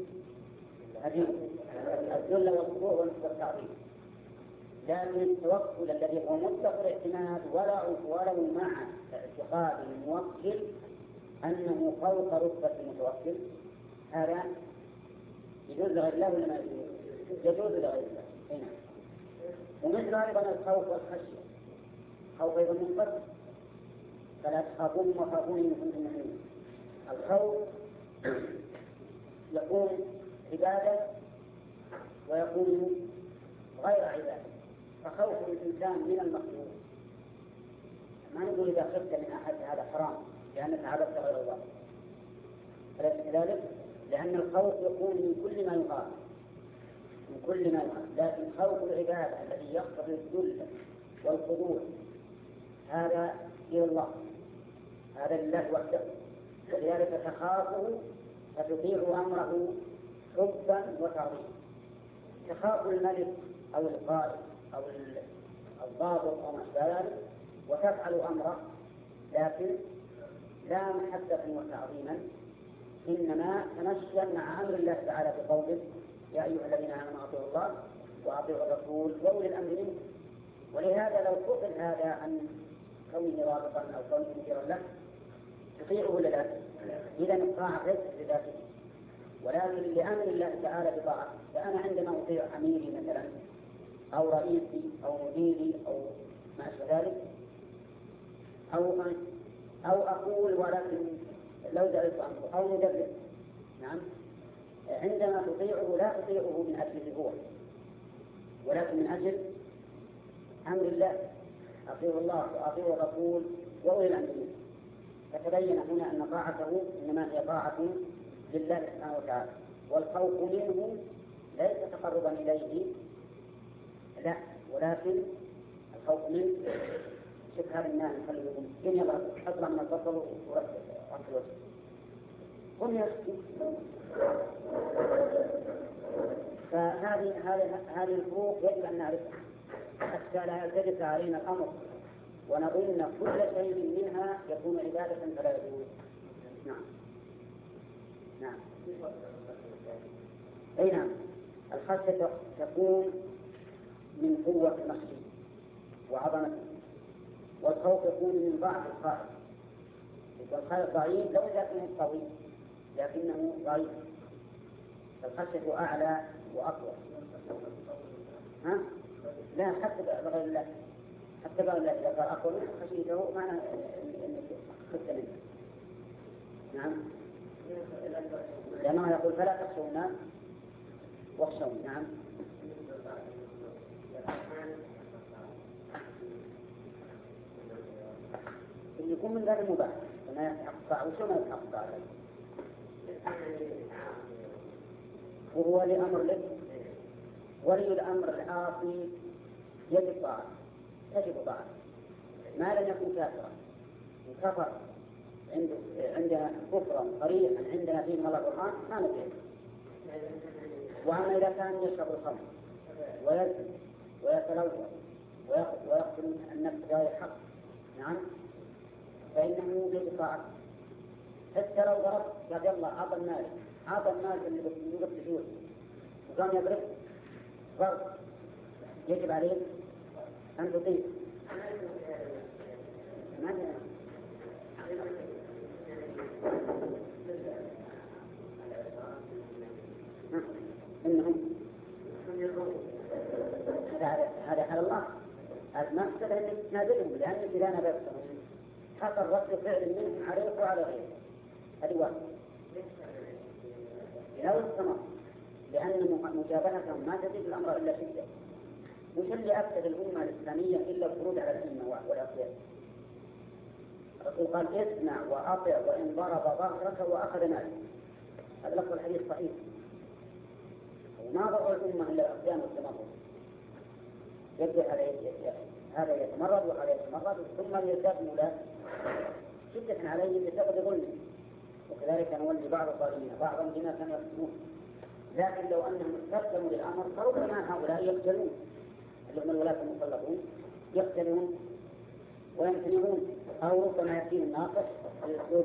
الذل والخضوع والتعظيم، لكن التوكل الذي هو مطلق الاعتماد ولو مع اعتقاد الموكل أنه فوق رتبة المتوكل، هذا يجوز لغير الله ولا ما يجوز؟ يجوز لغير الله. هنا ومثل أيضا الخوف والخشية، خوف أيضا منقسم، فلا تخافون وخافون إن كنتم مؤمنين. الخوف يكون عبادة ويكون غير عبادة، فخوف الإنسان من المخلوق ما نقول إذا خفت من أحد هذا حرام لأنك عبدت غير الله، أليس كذلك؟ لأن الخوف يكون من كل ما يقال، من كل ما يقال، لكن خوف العبادة الذي يقتضي الذل والخضوع هذا إلى الله، هذا لله وحده، ولذلك تخافه فتطيع أمره حبا وتعظيما. تخاف الملك أو القائد أو الضابط أو ما شابه ذلك وتفعل أمره، لكن لا محبة وتعظيما، إنما تمشى مع أمر الله تعالى بقوله يا أيها الذين آمنوا أطيعوا الله وأطيعوا الرسول وأولي الأمر منكم. ولهذا لو فقد هذا عن كونه رابطا أو كونه مديرا لك تطيعه ولا لا؟ إذا الطاعة ليست لذاته ولكن لأمر الله تعالى بطاعته. فأنا عندما أطيع أميري مثلا أو رئيسي أو مديري أو ما أشبه ذلك، أو أقول ولكن لو دعيت أمره، أو مدرس. نعم، عندما تطيعه لا تطيعه من أجله هو، ولكن من أجل أمر الله. أطيعوا الله وأطيعوا الرسول وأولي الأمر منكم. فتبين هنا أن طاعته إنما هي طاعة لله سبحانه وتعالى، والخوف منه ليس تقربا إليه، لا، ولكن الخوف منه شوف هذا الناس يخليكم الدنيا أطلع من البصر ورفع الوجه هم يشكي. فهذه الفروق يجب أن نعرفها حتى لا يلتبس علينا الأمر ونظن كل شيء منها يكون عبادة فلا يجوز. نعم نعم أي نعم. الخشية تكون من قوة المخشي وعظمته، والخوف يكون من ضعف الخائف. الخائف ضعيف لو لكنه قوي لكنه ضعيف، فالخشية أعلى وأقوى. ها؟ لا، حتى بغير الله، حتى بغير الله إذا قال أقوى منه خشيته معنى أنك خفت منه. نعم، لأنه يقول فلا تخشوا الناس واخشوني. نعم، اللي يكون من ذلك المباح وما يتحقق وشو ما يتحقق وهو لأمر لك. ولي الأمر العاصي يجب طاعة، تجب طاعة ما لم يكن كافرا. كفر عندنا كفرا صريحا عندنا فيه من الله القرآن ما نطيع. وأما إذا كان يشرب الخمر ويزني ويتلوث ويقتل النفس بغير حق، نعم، فإنه يجب طاعته. حتى لو ضرب قال يلا أعطى المال اللي يقف بجوز وقام يضرب ضرب، يجب عليه أن تطيع. إنهم هذا حال الله. المقصد أنك تنادلهم، لأنك إذا نادلتهم حصل رد فعل منهم عليك وعلى غيرك. هذه واحدة لو استمر، لأن مجابهتهم ما تزيد الأمر إلا شدة. مش اللي أفسد الأمة الإسلامية إلا الخروج على الأمة والأخيار. الرسول قال اسمع وأطع وإن ضرب ظهرك وأخذ مالك. هذا لفظ الحديث صحيح. وما ضر الأمة إلا الأخيار والتمرد. يبدأ هذا يتمرد وهذا يتمرد ثم يزداد مولاة شدة عليه بسبب ظلمه. وكذلك نولي بعض الظالمين بعضا بما كانوا يقسمون. لكن لو أنهم استسلموا للأمر فربما هؤلاء يقتلون، اللي هم الولاة المسلطون يقتلون ويمتنعون، أو ربما يأتيهم الناقص بأسلوب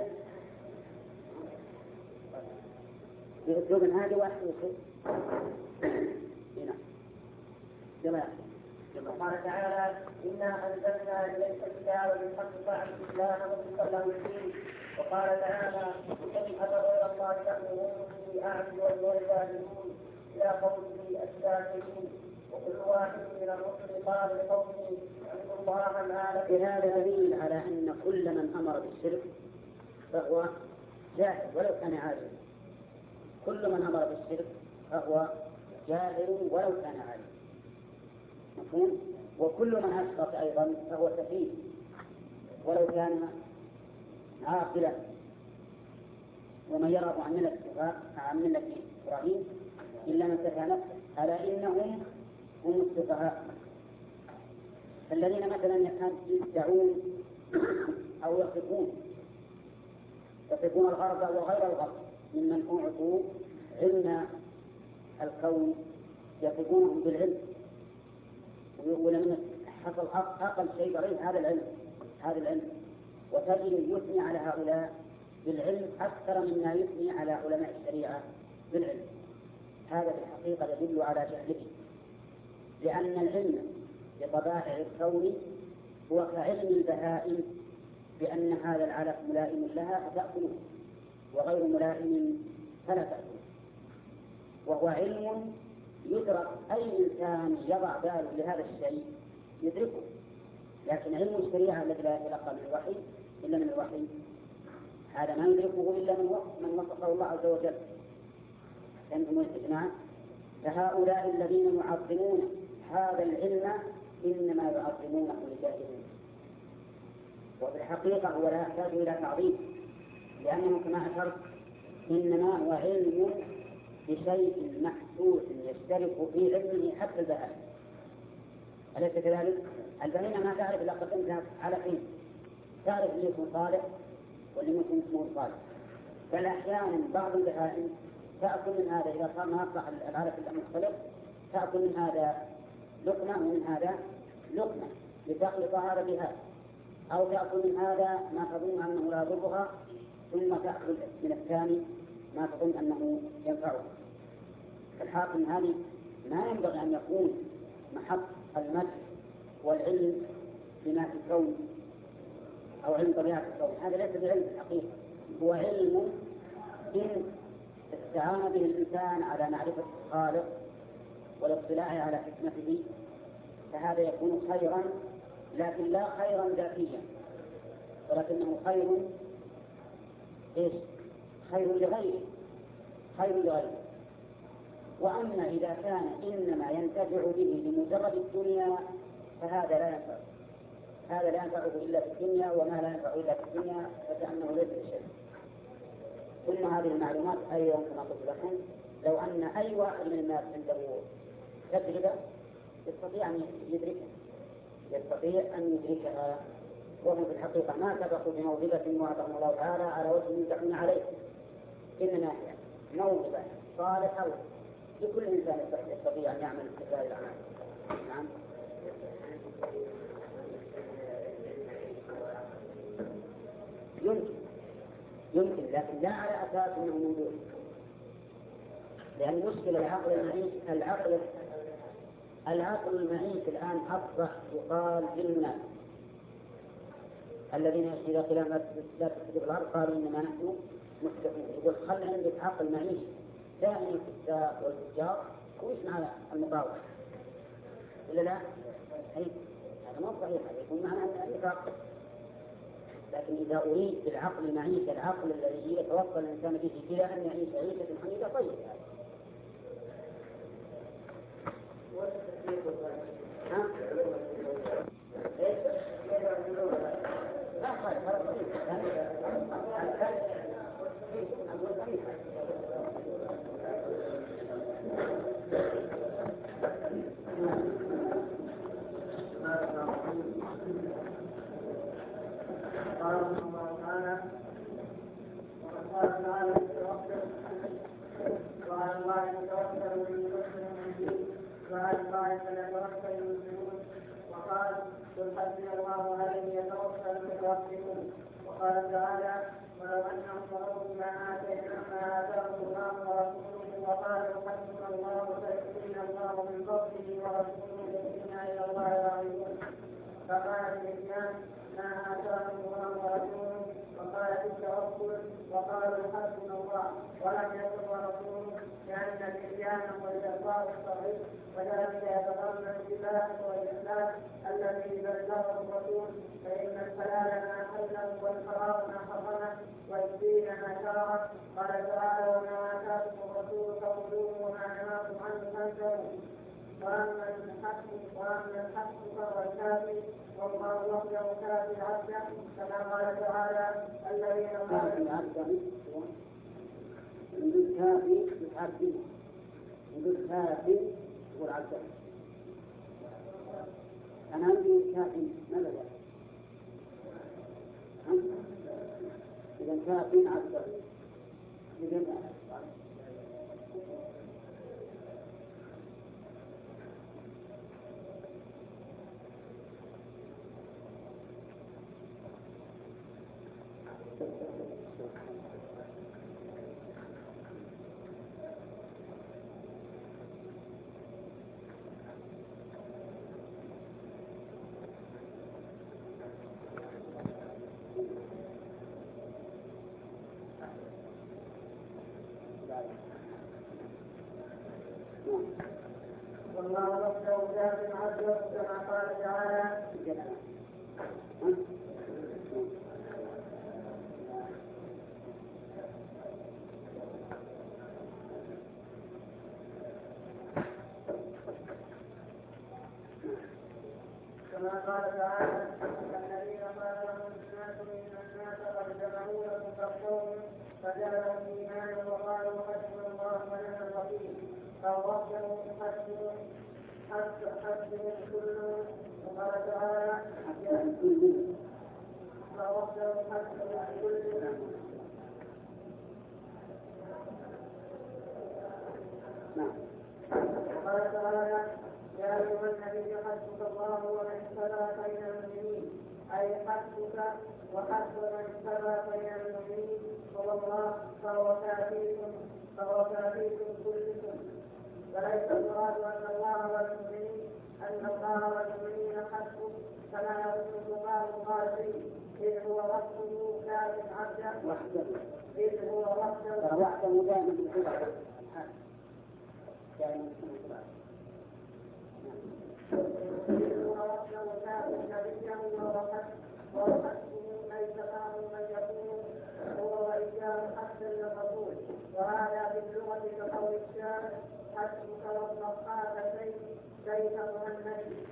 هذا ويحدث. هنا
قال تعالى إنا أنزلنا إليك الكتاب بالحق فاعبد الله مخلصا له الدين. وقال تعالى إن غير الله تأمروني أعبد وإياي يعبدون إلى قوله الشاكرين. وكل واحد من الرسل قال لقومه اعبدوا الله ما لكم.
بهذا دليل على أن كل من أمر بالشرك فهو جاهل ولو كان عالما. كل من أمر بالشرك فهو جاهل ولو كان عالما. مفهوم؟ وكل من أشرك أيضا فهو سفيه ولو كان عاقلا. ومن يرغب عن ملة إبراهيم إلا من سفه نفسه ألا إنهم هم السفهاء. الذين مثلا يدعون أو يصفون الغرب وغير الغرب ممن أعطوا علم الكون، يصفونهم بالعلم ويقول من حصل أقل شيء قريب هذا العلم وتجد يثني على هؤلاء بالعلم أكثر مما يثني على علماء الشريعة بالعلم. هذا في الحقيقة يدل على جهله، لأن العلم بطبائع الكون هو كعلم البهائم بأن هذا العلف ملائم لها فتأكله وغير ملائم فلا تأكله، وهو علم يدرك أي إنسان يضع باله لهذا الشيء يدركه، لكن علم الشريعة الذي لا يتلقى من الوحي إلا من الوحي هذا ما يدركه إلا من وصفه الله عز وجل. فأنتم الاستثناء. فهؤلاء الذين يعظمون هذا العلم إنما يعظمونه لجاهلين، وبالحقيقة هو لا يحتاج إلى تعظيم، لأنه كما أشرت إنما هو علم بشيء محسوس يشترك في علمه حتى البهائم. أليس كذلك؟ البهيمة ما تعرف إلا قد أنت على حين تعرف اللي يكون صالح واللي يكون اسمه صالح، بل أحيانا بعض البهائم تأكل من هذا إذا صار ما أصبح العلف المختلف، تأكل من هذا لقمة ومن هذا لقمة لتخلط هذا بهذا، أو تأكل من هذا ما تظن أنه لا يضرها ثم تأكل من الثاني ما تظن أنه ينفعها. الحاكم هذه ما ينبغي أن يكون محط المدح والعلم بما في الكون أو علم طبيعة الكون، هذا ليس بعلم الحقيقة، هو علم إن استعان به الإنسان على معرفة الخالق والاطلاع على حكمته فهذا يكون خيرا، لكن لا خيرا ذاتيا، ولكنه خير إيش؟ خير لغيره، خير لغيره. وأما إذا كان إنما ينتفع به لمجرد الدنيا فهذا لا ينفع، هذا لا ينفعه إلا في الدنيا، وما لا ينفع إلا في الدنيا فكأنه ليس بشيء. ثم هذه المعلومات أيضا كما قلت لكم لو أن أي واحد من الناس عنده تجربة يستطيع أن يدركها، يستطيع أن يدركها، وهم في الحقيقة ما سبقوا بموهبة وعطاهم الله تعالى على وجه يمتحن عليه، إنما هي موهبة صالحة لكل إنسان يستطيع أن يعمل هذه الأعمال. نعم. يمكن لكن لا على أساس أنه موجود، لأن مشكلة العقل المعيش الآن أصبح يقال للناس الذين إذا قيل لا تفسدوا الأرض قالوا إنما نحن مصلحون، يقول خل عندك عقل معيش دائما الفساد والفجار ويسمع المقاومة إلا لا؟ هذا ما صحيح، هذا يكون معنى النفاق. لكن إذا أريد بالعقل المعيش العقل الذي يتوصل الإنسان به إلى أن يعيش عيشة حميدة طيب
قال الله تعالى وقال تعالى وعلى الله يتوكل المؤمنون وعلى الله فليتوكل المؤمنون وقال قل حسبي الله عليه يتوكل المتوكلون. وقال تعالى ولو انهم صبروا ما اتاهم الله ورسوله وقالوا حسبنا الله وسيؤتينا الله من فضله ورسوله إنا الى الله راغبون. فقال الإسلام ما آتاهم الله ورسوله وقال التوكل وقالوا حسبنا الله ولم يكن ورسوله، لأن الإتيان والإقرار الصغير وذلك يتضمن الاتباع والإخلاص الذي بلغه الرسول، فإن الحلال ما حله والحرام ما حرمه والدين ما شرعه. قال تعالى وما آتاكم الرسول فخذوه وما نهاكم عنه فانتهوا. وأما الحق فهو الكافي والله وحده كافي عبده كما قال تعالى الذين
يقول كافي عبده، يقول كافي والعبد. أنا عندي كافي ماذا لا؟ إذا كافي عبده
والله وحده ذات عبده كما قال تعالى الذين قال لهم الناس ان الناس قد جمعوا لكم فاخشوهم فزادهم ايمانا وقالوا حسبنا الله ونعم الوكيل فوحدهم حسبهم كلهم وقال تعالى فوحدهم حسبهم كلهم. وقال تعالى يا أيها النبي حسبك الله ومن اتبعك من المؤمنين أي حسبك وحسب من اتبعك من المؤمنين فهو كافيكم كلكم. وليس المراد أن الله والمؤمنين حسبه كما يقول قال إذ هو وحده كافٍ عبده إذ هو وحده
دائما بالخبر دائما
وهذا باللغة كقول الشاعر حسبك والصفحات سيف مهند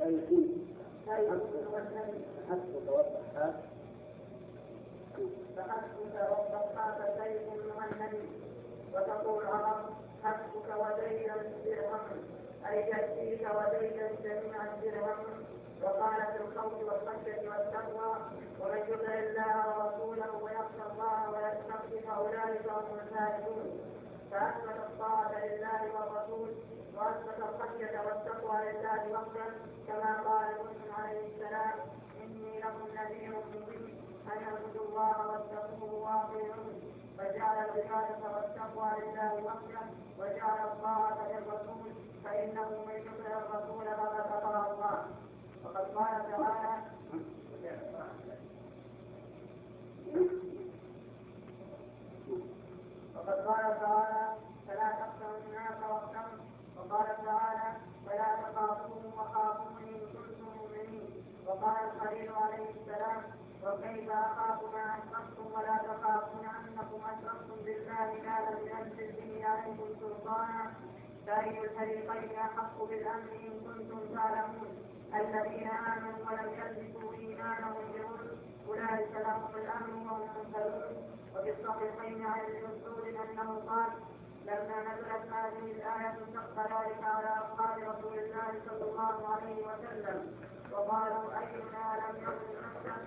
فحسبك والصفحات سيف مهند. وتقول العرب حسبك ودينا درهم أي يأتيك ودينا جميعا درهم. وقال في الخوف والخشية والتقوى ومن يطع الله ورسوله ويخشى الله ويتقي فأولئك هم الفائزون. فأثبت الطاعة لله والرسول وأثبت الخشية والتقوى لله وحده كما قال موسى عليه السلام إني لكم نذير مبين أن اعبدوا الله واتقوه وأطيعوه. فجعل العبادة والتقوى لله وحده وجعل الطاعة للرسول فإنه من يطع الرسول فقد أطاع الله. وقد قال تعالى فلا تخشوا الناس واخشوا. وقال تعالى فلا تخافوهم وخافون إن كنتم مؤمنين. وقال الخليل عليه السلام وكيف أخاف ما أشركتم ولا تخافون أنكم أشركتم بالله ما لم ينزل به عليكم سلطانا فأي الفريقين أحق بالأمن إن كنتم تعلمون. الذين آمنوا ولم يلبسوا إيمانهم بظلم أولئك لهم الأمن وهم مهتدون. وفي الصحيحين عن ابن مسعود أنه قال لما نزلت هذه الآية شق ذلك على أصحاب رسول الله صلى الله عليه وسلم وقالوا أينا لم يظلم نفسه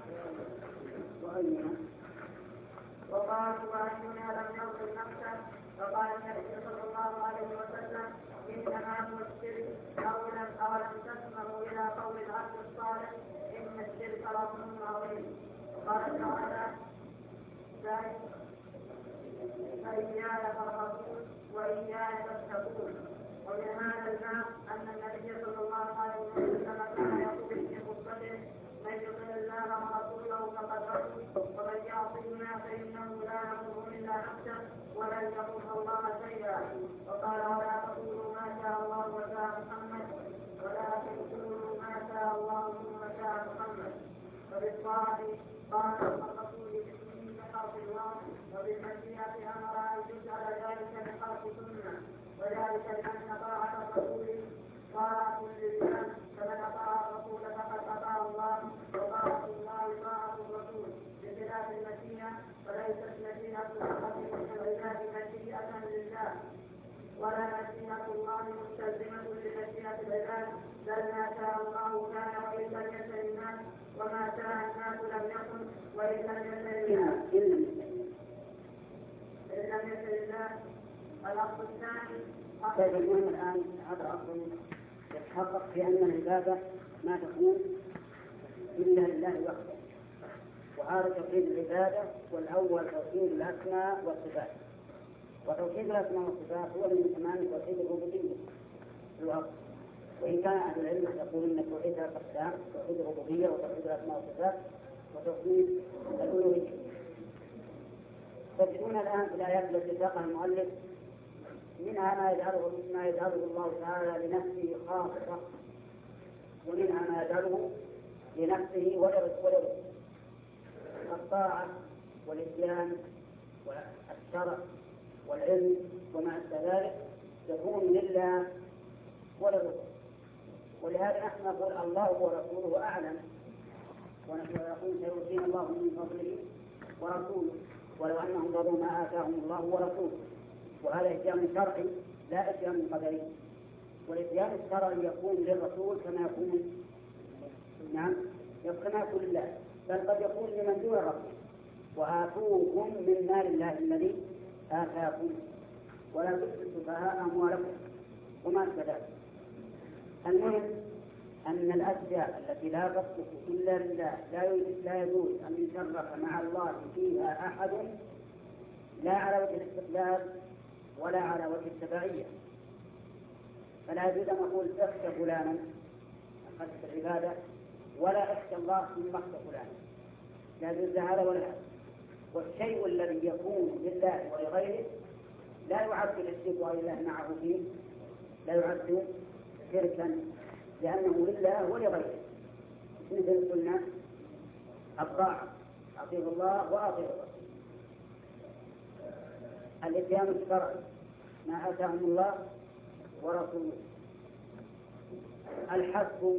فقال النبي صلى الله عليه وسلم إنما هو الشرك أولم تسمعوا إلى قول العبد الصالح إن الشرك لظلم عظيم. وقال تعالى فإياي فارهبون وإياي فاتقون. ومن هذا الباب أن النبي صلى الله عليه وسلم كان يقول في خطبته من يطع الله ورسوله فقد رشد ومن يعصيهما فإنه لا يضر إلا نفسه ولن يضر الله شيئا. وقال ولا تقولوا ما شاء الله وشاء محمد ولكن قولوا ما شاء الله وشاء محمد. وبالطاعة قال الرسول باسمه بحرف الله وبالمشيئة أمر أن يجعل ذلك بحرف سنة وذلك لأن طاعة الرسول طاعة لله فمن أطاع الرسول فقد أطاع الله وطاعة الله طاعة الرسول بخلاف المشيئة فليست مشيئة العباد مشيئة لله ولا مشيئة الله مستلزمة لمشيئة العباد بل ما شاء الله كان وإن لم يشاء الناس وما شاء الناس لم يكن وإن لم يشاء الله. الأصل الثاني
طيب المهم الآن هذا أصل يتحقق في أن العبادة ما تكون إلا لله وحده. وهذا توحيد العبادة والأول توحيد الأسماء والصفات. وتوحيد الأسماء والصفات هو من تمام توحيد الربوبية في الأصل. وإن كان أهل العلم يقولون أن توحيد ثلاث أقسام توحيد الربوبية وتوحيد الأسماء والصفات وتوحيد الألوهية. تجدون الآن في الآيات التي ساقها المؤلف منها ما يجعله الله تعالى لنفسه خاصة، ومنها ما يجعله لنفسه ولغيره. الطاعة والإسلام والشرع والعلم وما أشبه ذلك يكون لله ولغيره. ولهذا نحن نقول الله ورسوله أعلم، ونحن نقول سيؤتينا الله من فضله ورسوله ولو أنهم رضوا ما آتاهم الله ورسوله. وهذا إتيان شرعي لا إتيان قدري. والإتيان الشرعي يكون للرسول كما يكون كما يكون لله، بل قد يكون لمن دون الرسول. وآتوكم من مال الله الذي آتاكم ولا تؤتوا السفهاء أموالكم وما كذلك. المهم أن الأشياء التي لا تصلح إلا لله لا يجوز أن يشرك مع الله فيها أحد، لا على وجه الاستقلال ولا على وجه التبعية. فلا يجوز أن نقول اخشى فلانا خشية العبادة ولا اخشى الله ثم اخشى فلانا، لا يجوز هذا ولا هذا. والشيء الذي يكون لله ولغيره لا يعد الشرك غير الله معه فيه، لا يعد شركا لأنه لله ولغيره. مثل قلنا الطاعة، أطيعوا الله وأطيعوا الرسول. الإتيان الشرعي ما آتاهم الله ورسوله. الحسب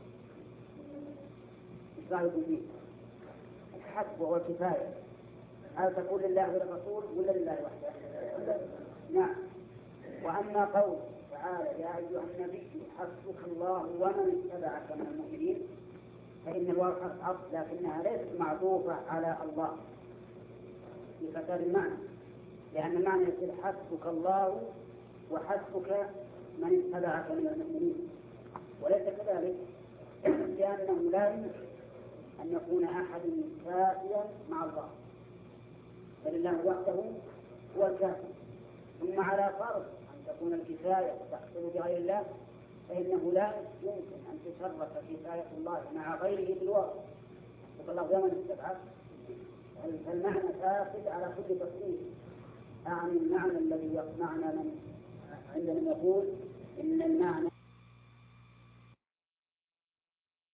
إسرائيل فيه الحسب والكفاية، هل تقول لله وللرسول ولا لله وحده؟ نعم. وأما قول تعالى يا أيها النبي حسبك الله ومن اتبعك من المؤمنين، فإن الواو حرف عطف لكنها ليست معطوفة على الله بفساد المعنى، لأن المعنى يصير حسبك الله وحسبك من اتبعك من المؤمنين، وليس كذلك، لأنه لا يمكن أن يكون أحد كافيا مع الله، بل الله وحده هو الكافي. ثم على فرض أن تكون الكفاية تحصل بغير الله، فإنه لا يمكن أن تشرك كفاية الله مع غيره بالواقع. فالله زمن استبعاد، فالمعنى فاسد على كل تصريف. أعني المعنى الذي يقنعنا من عندما يقول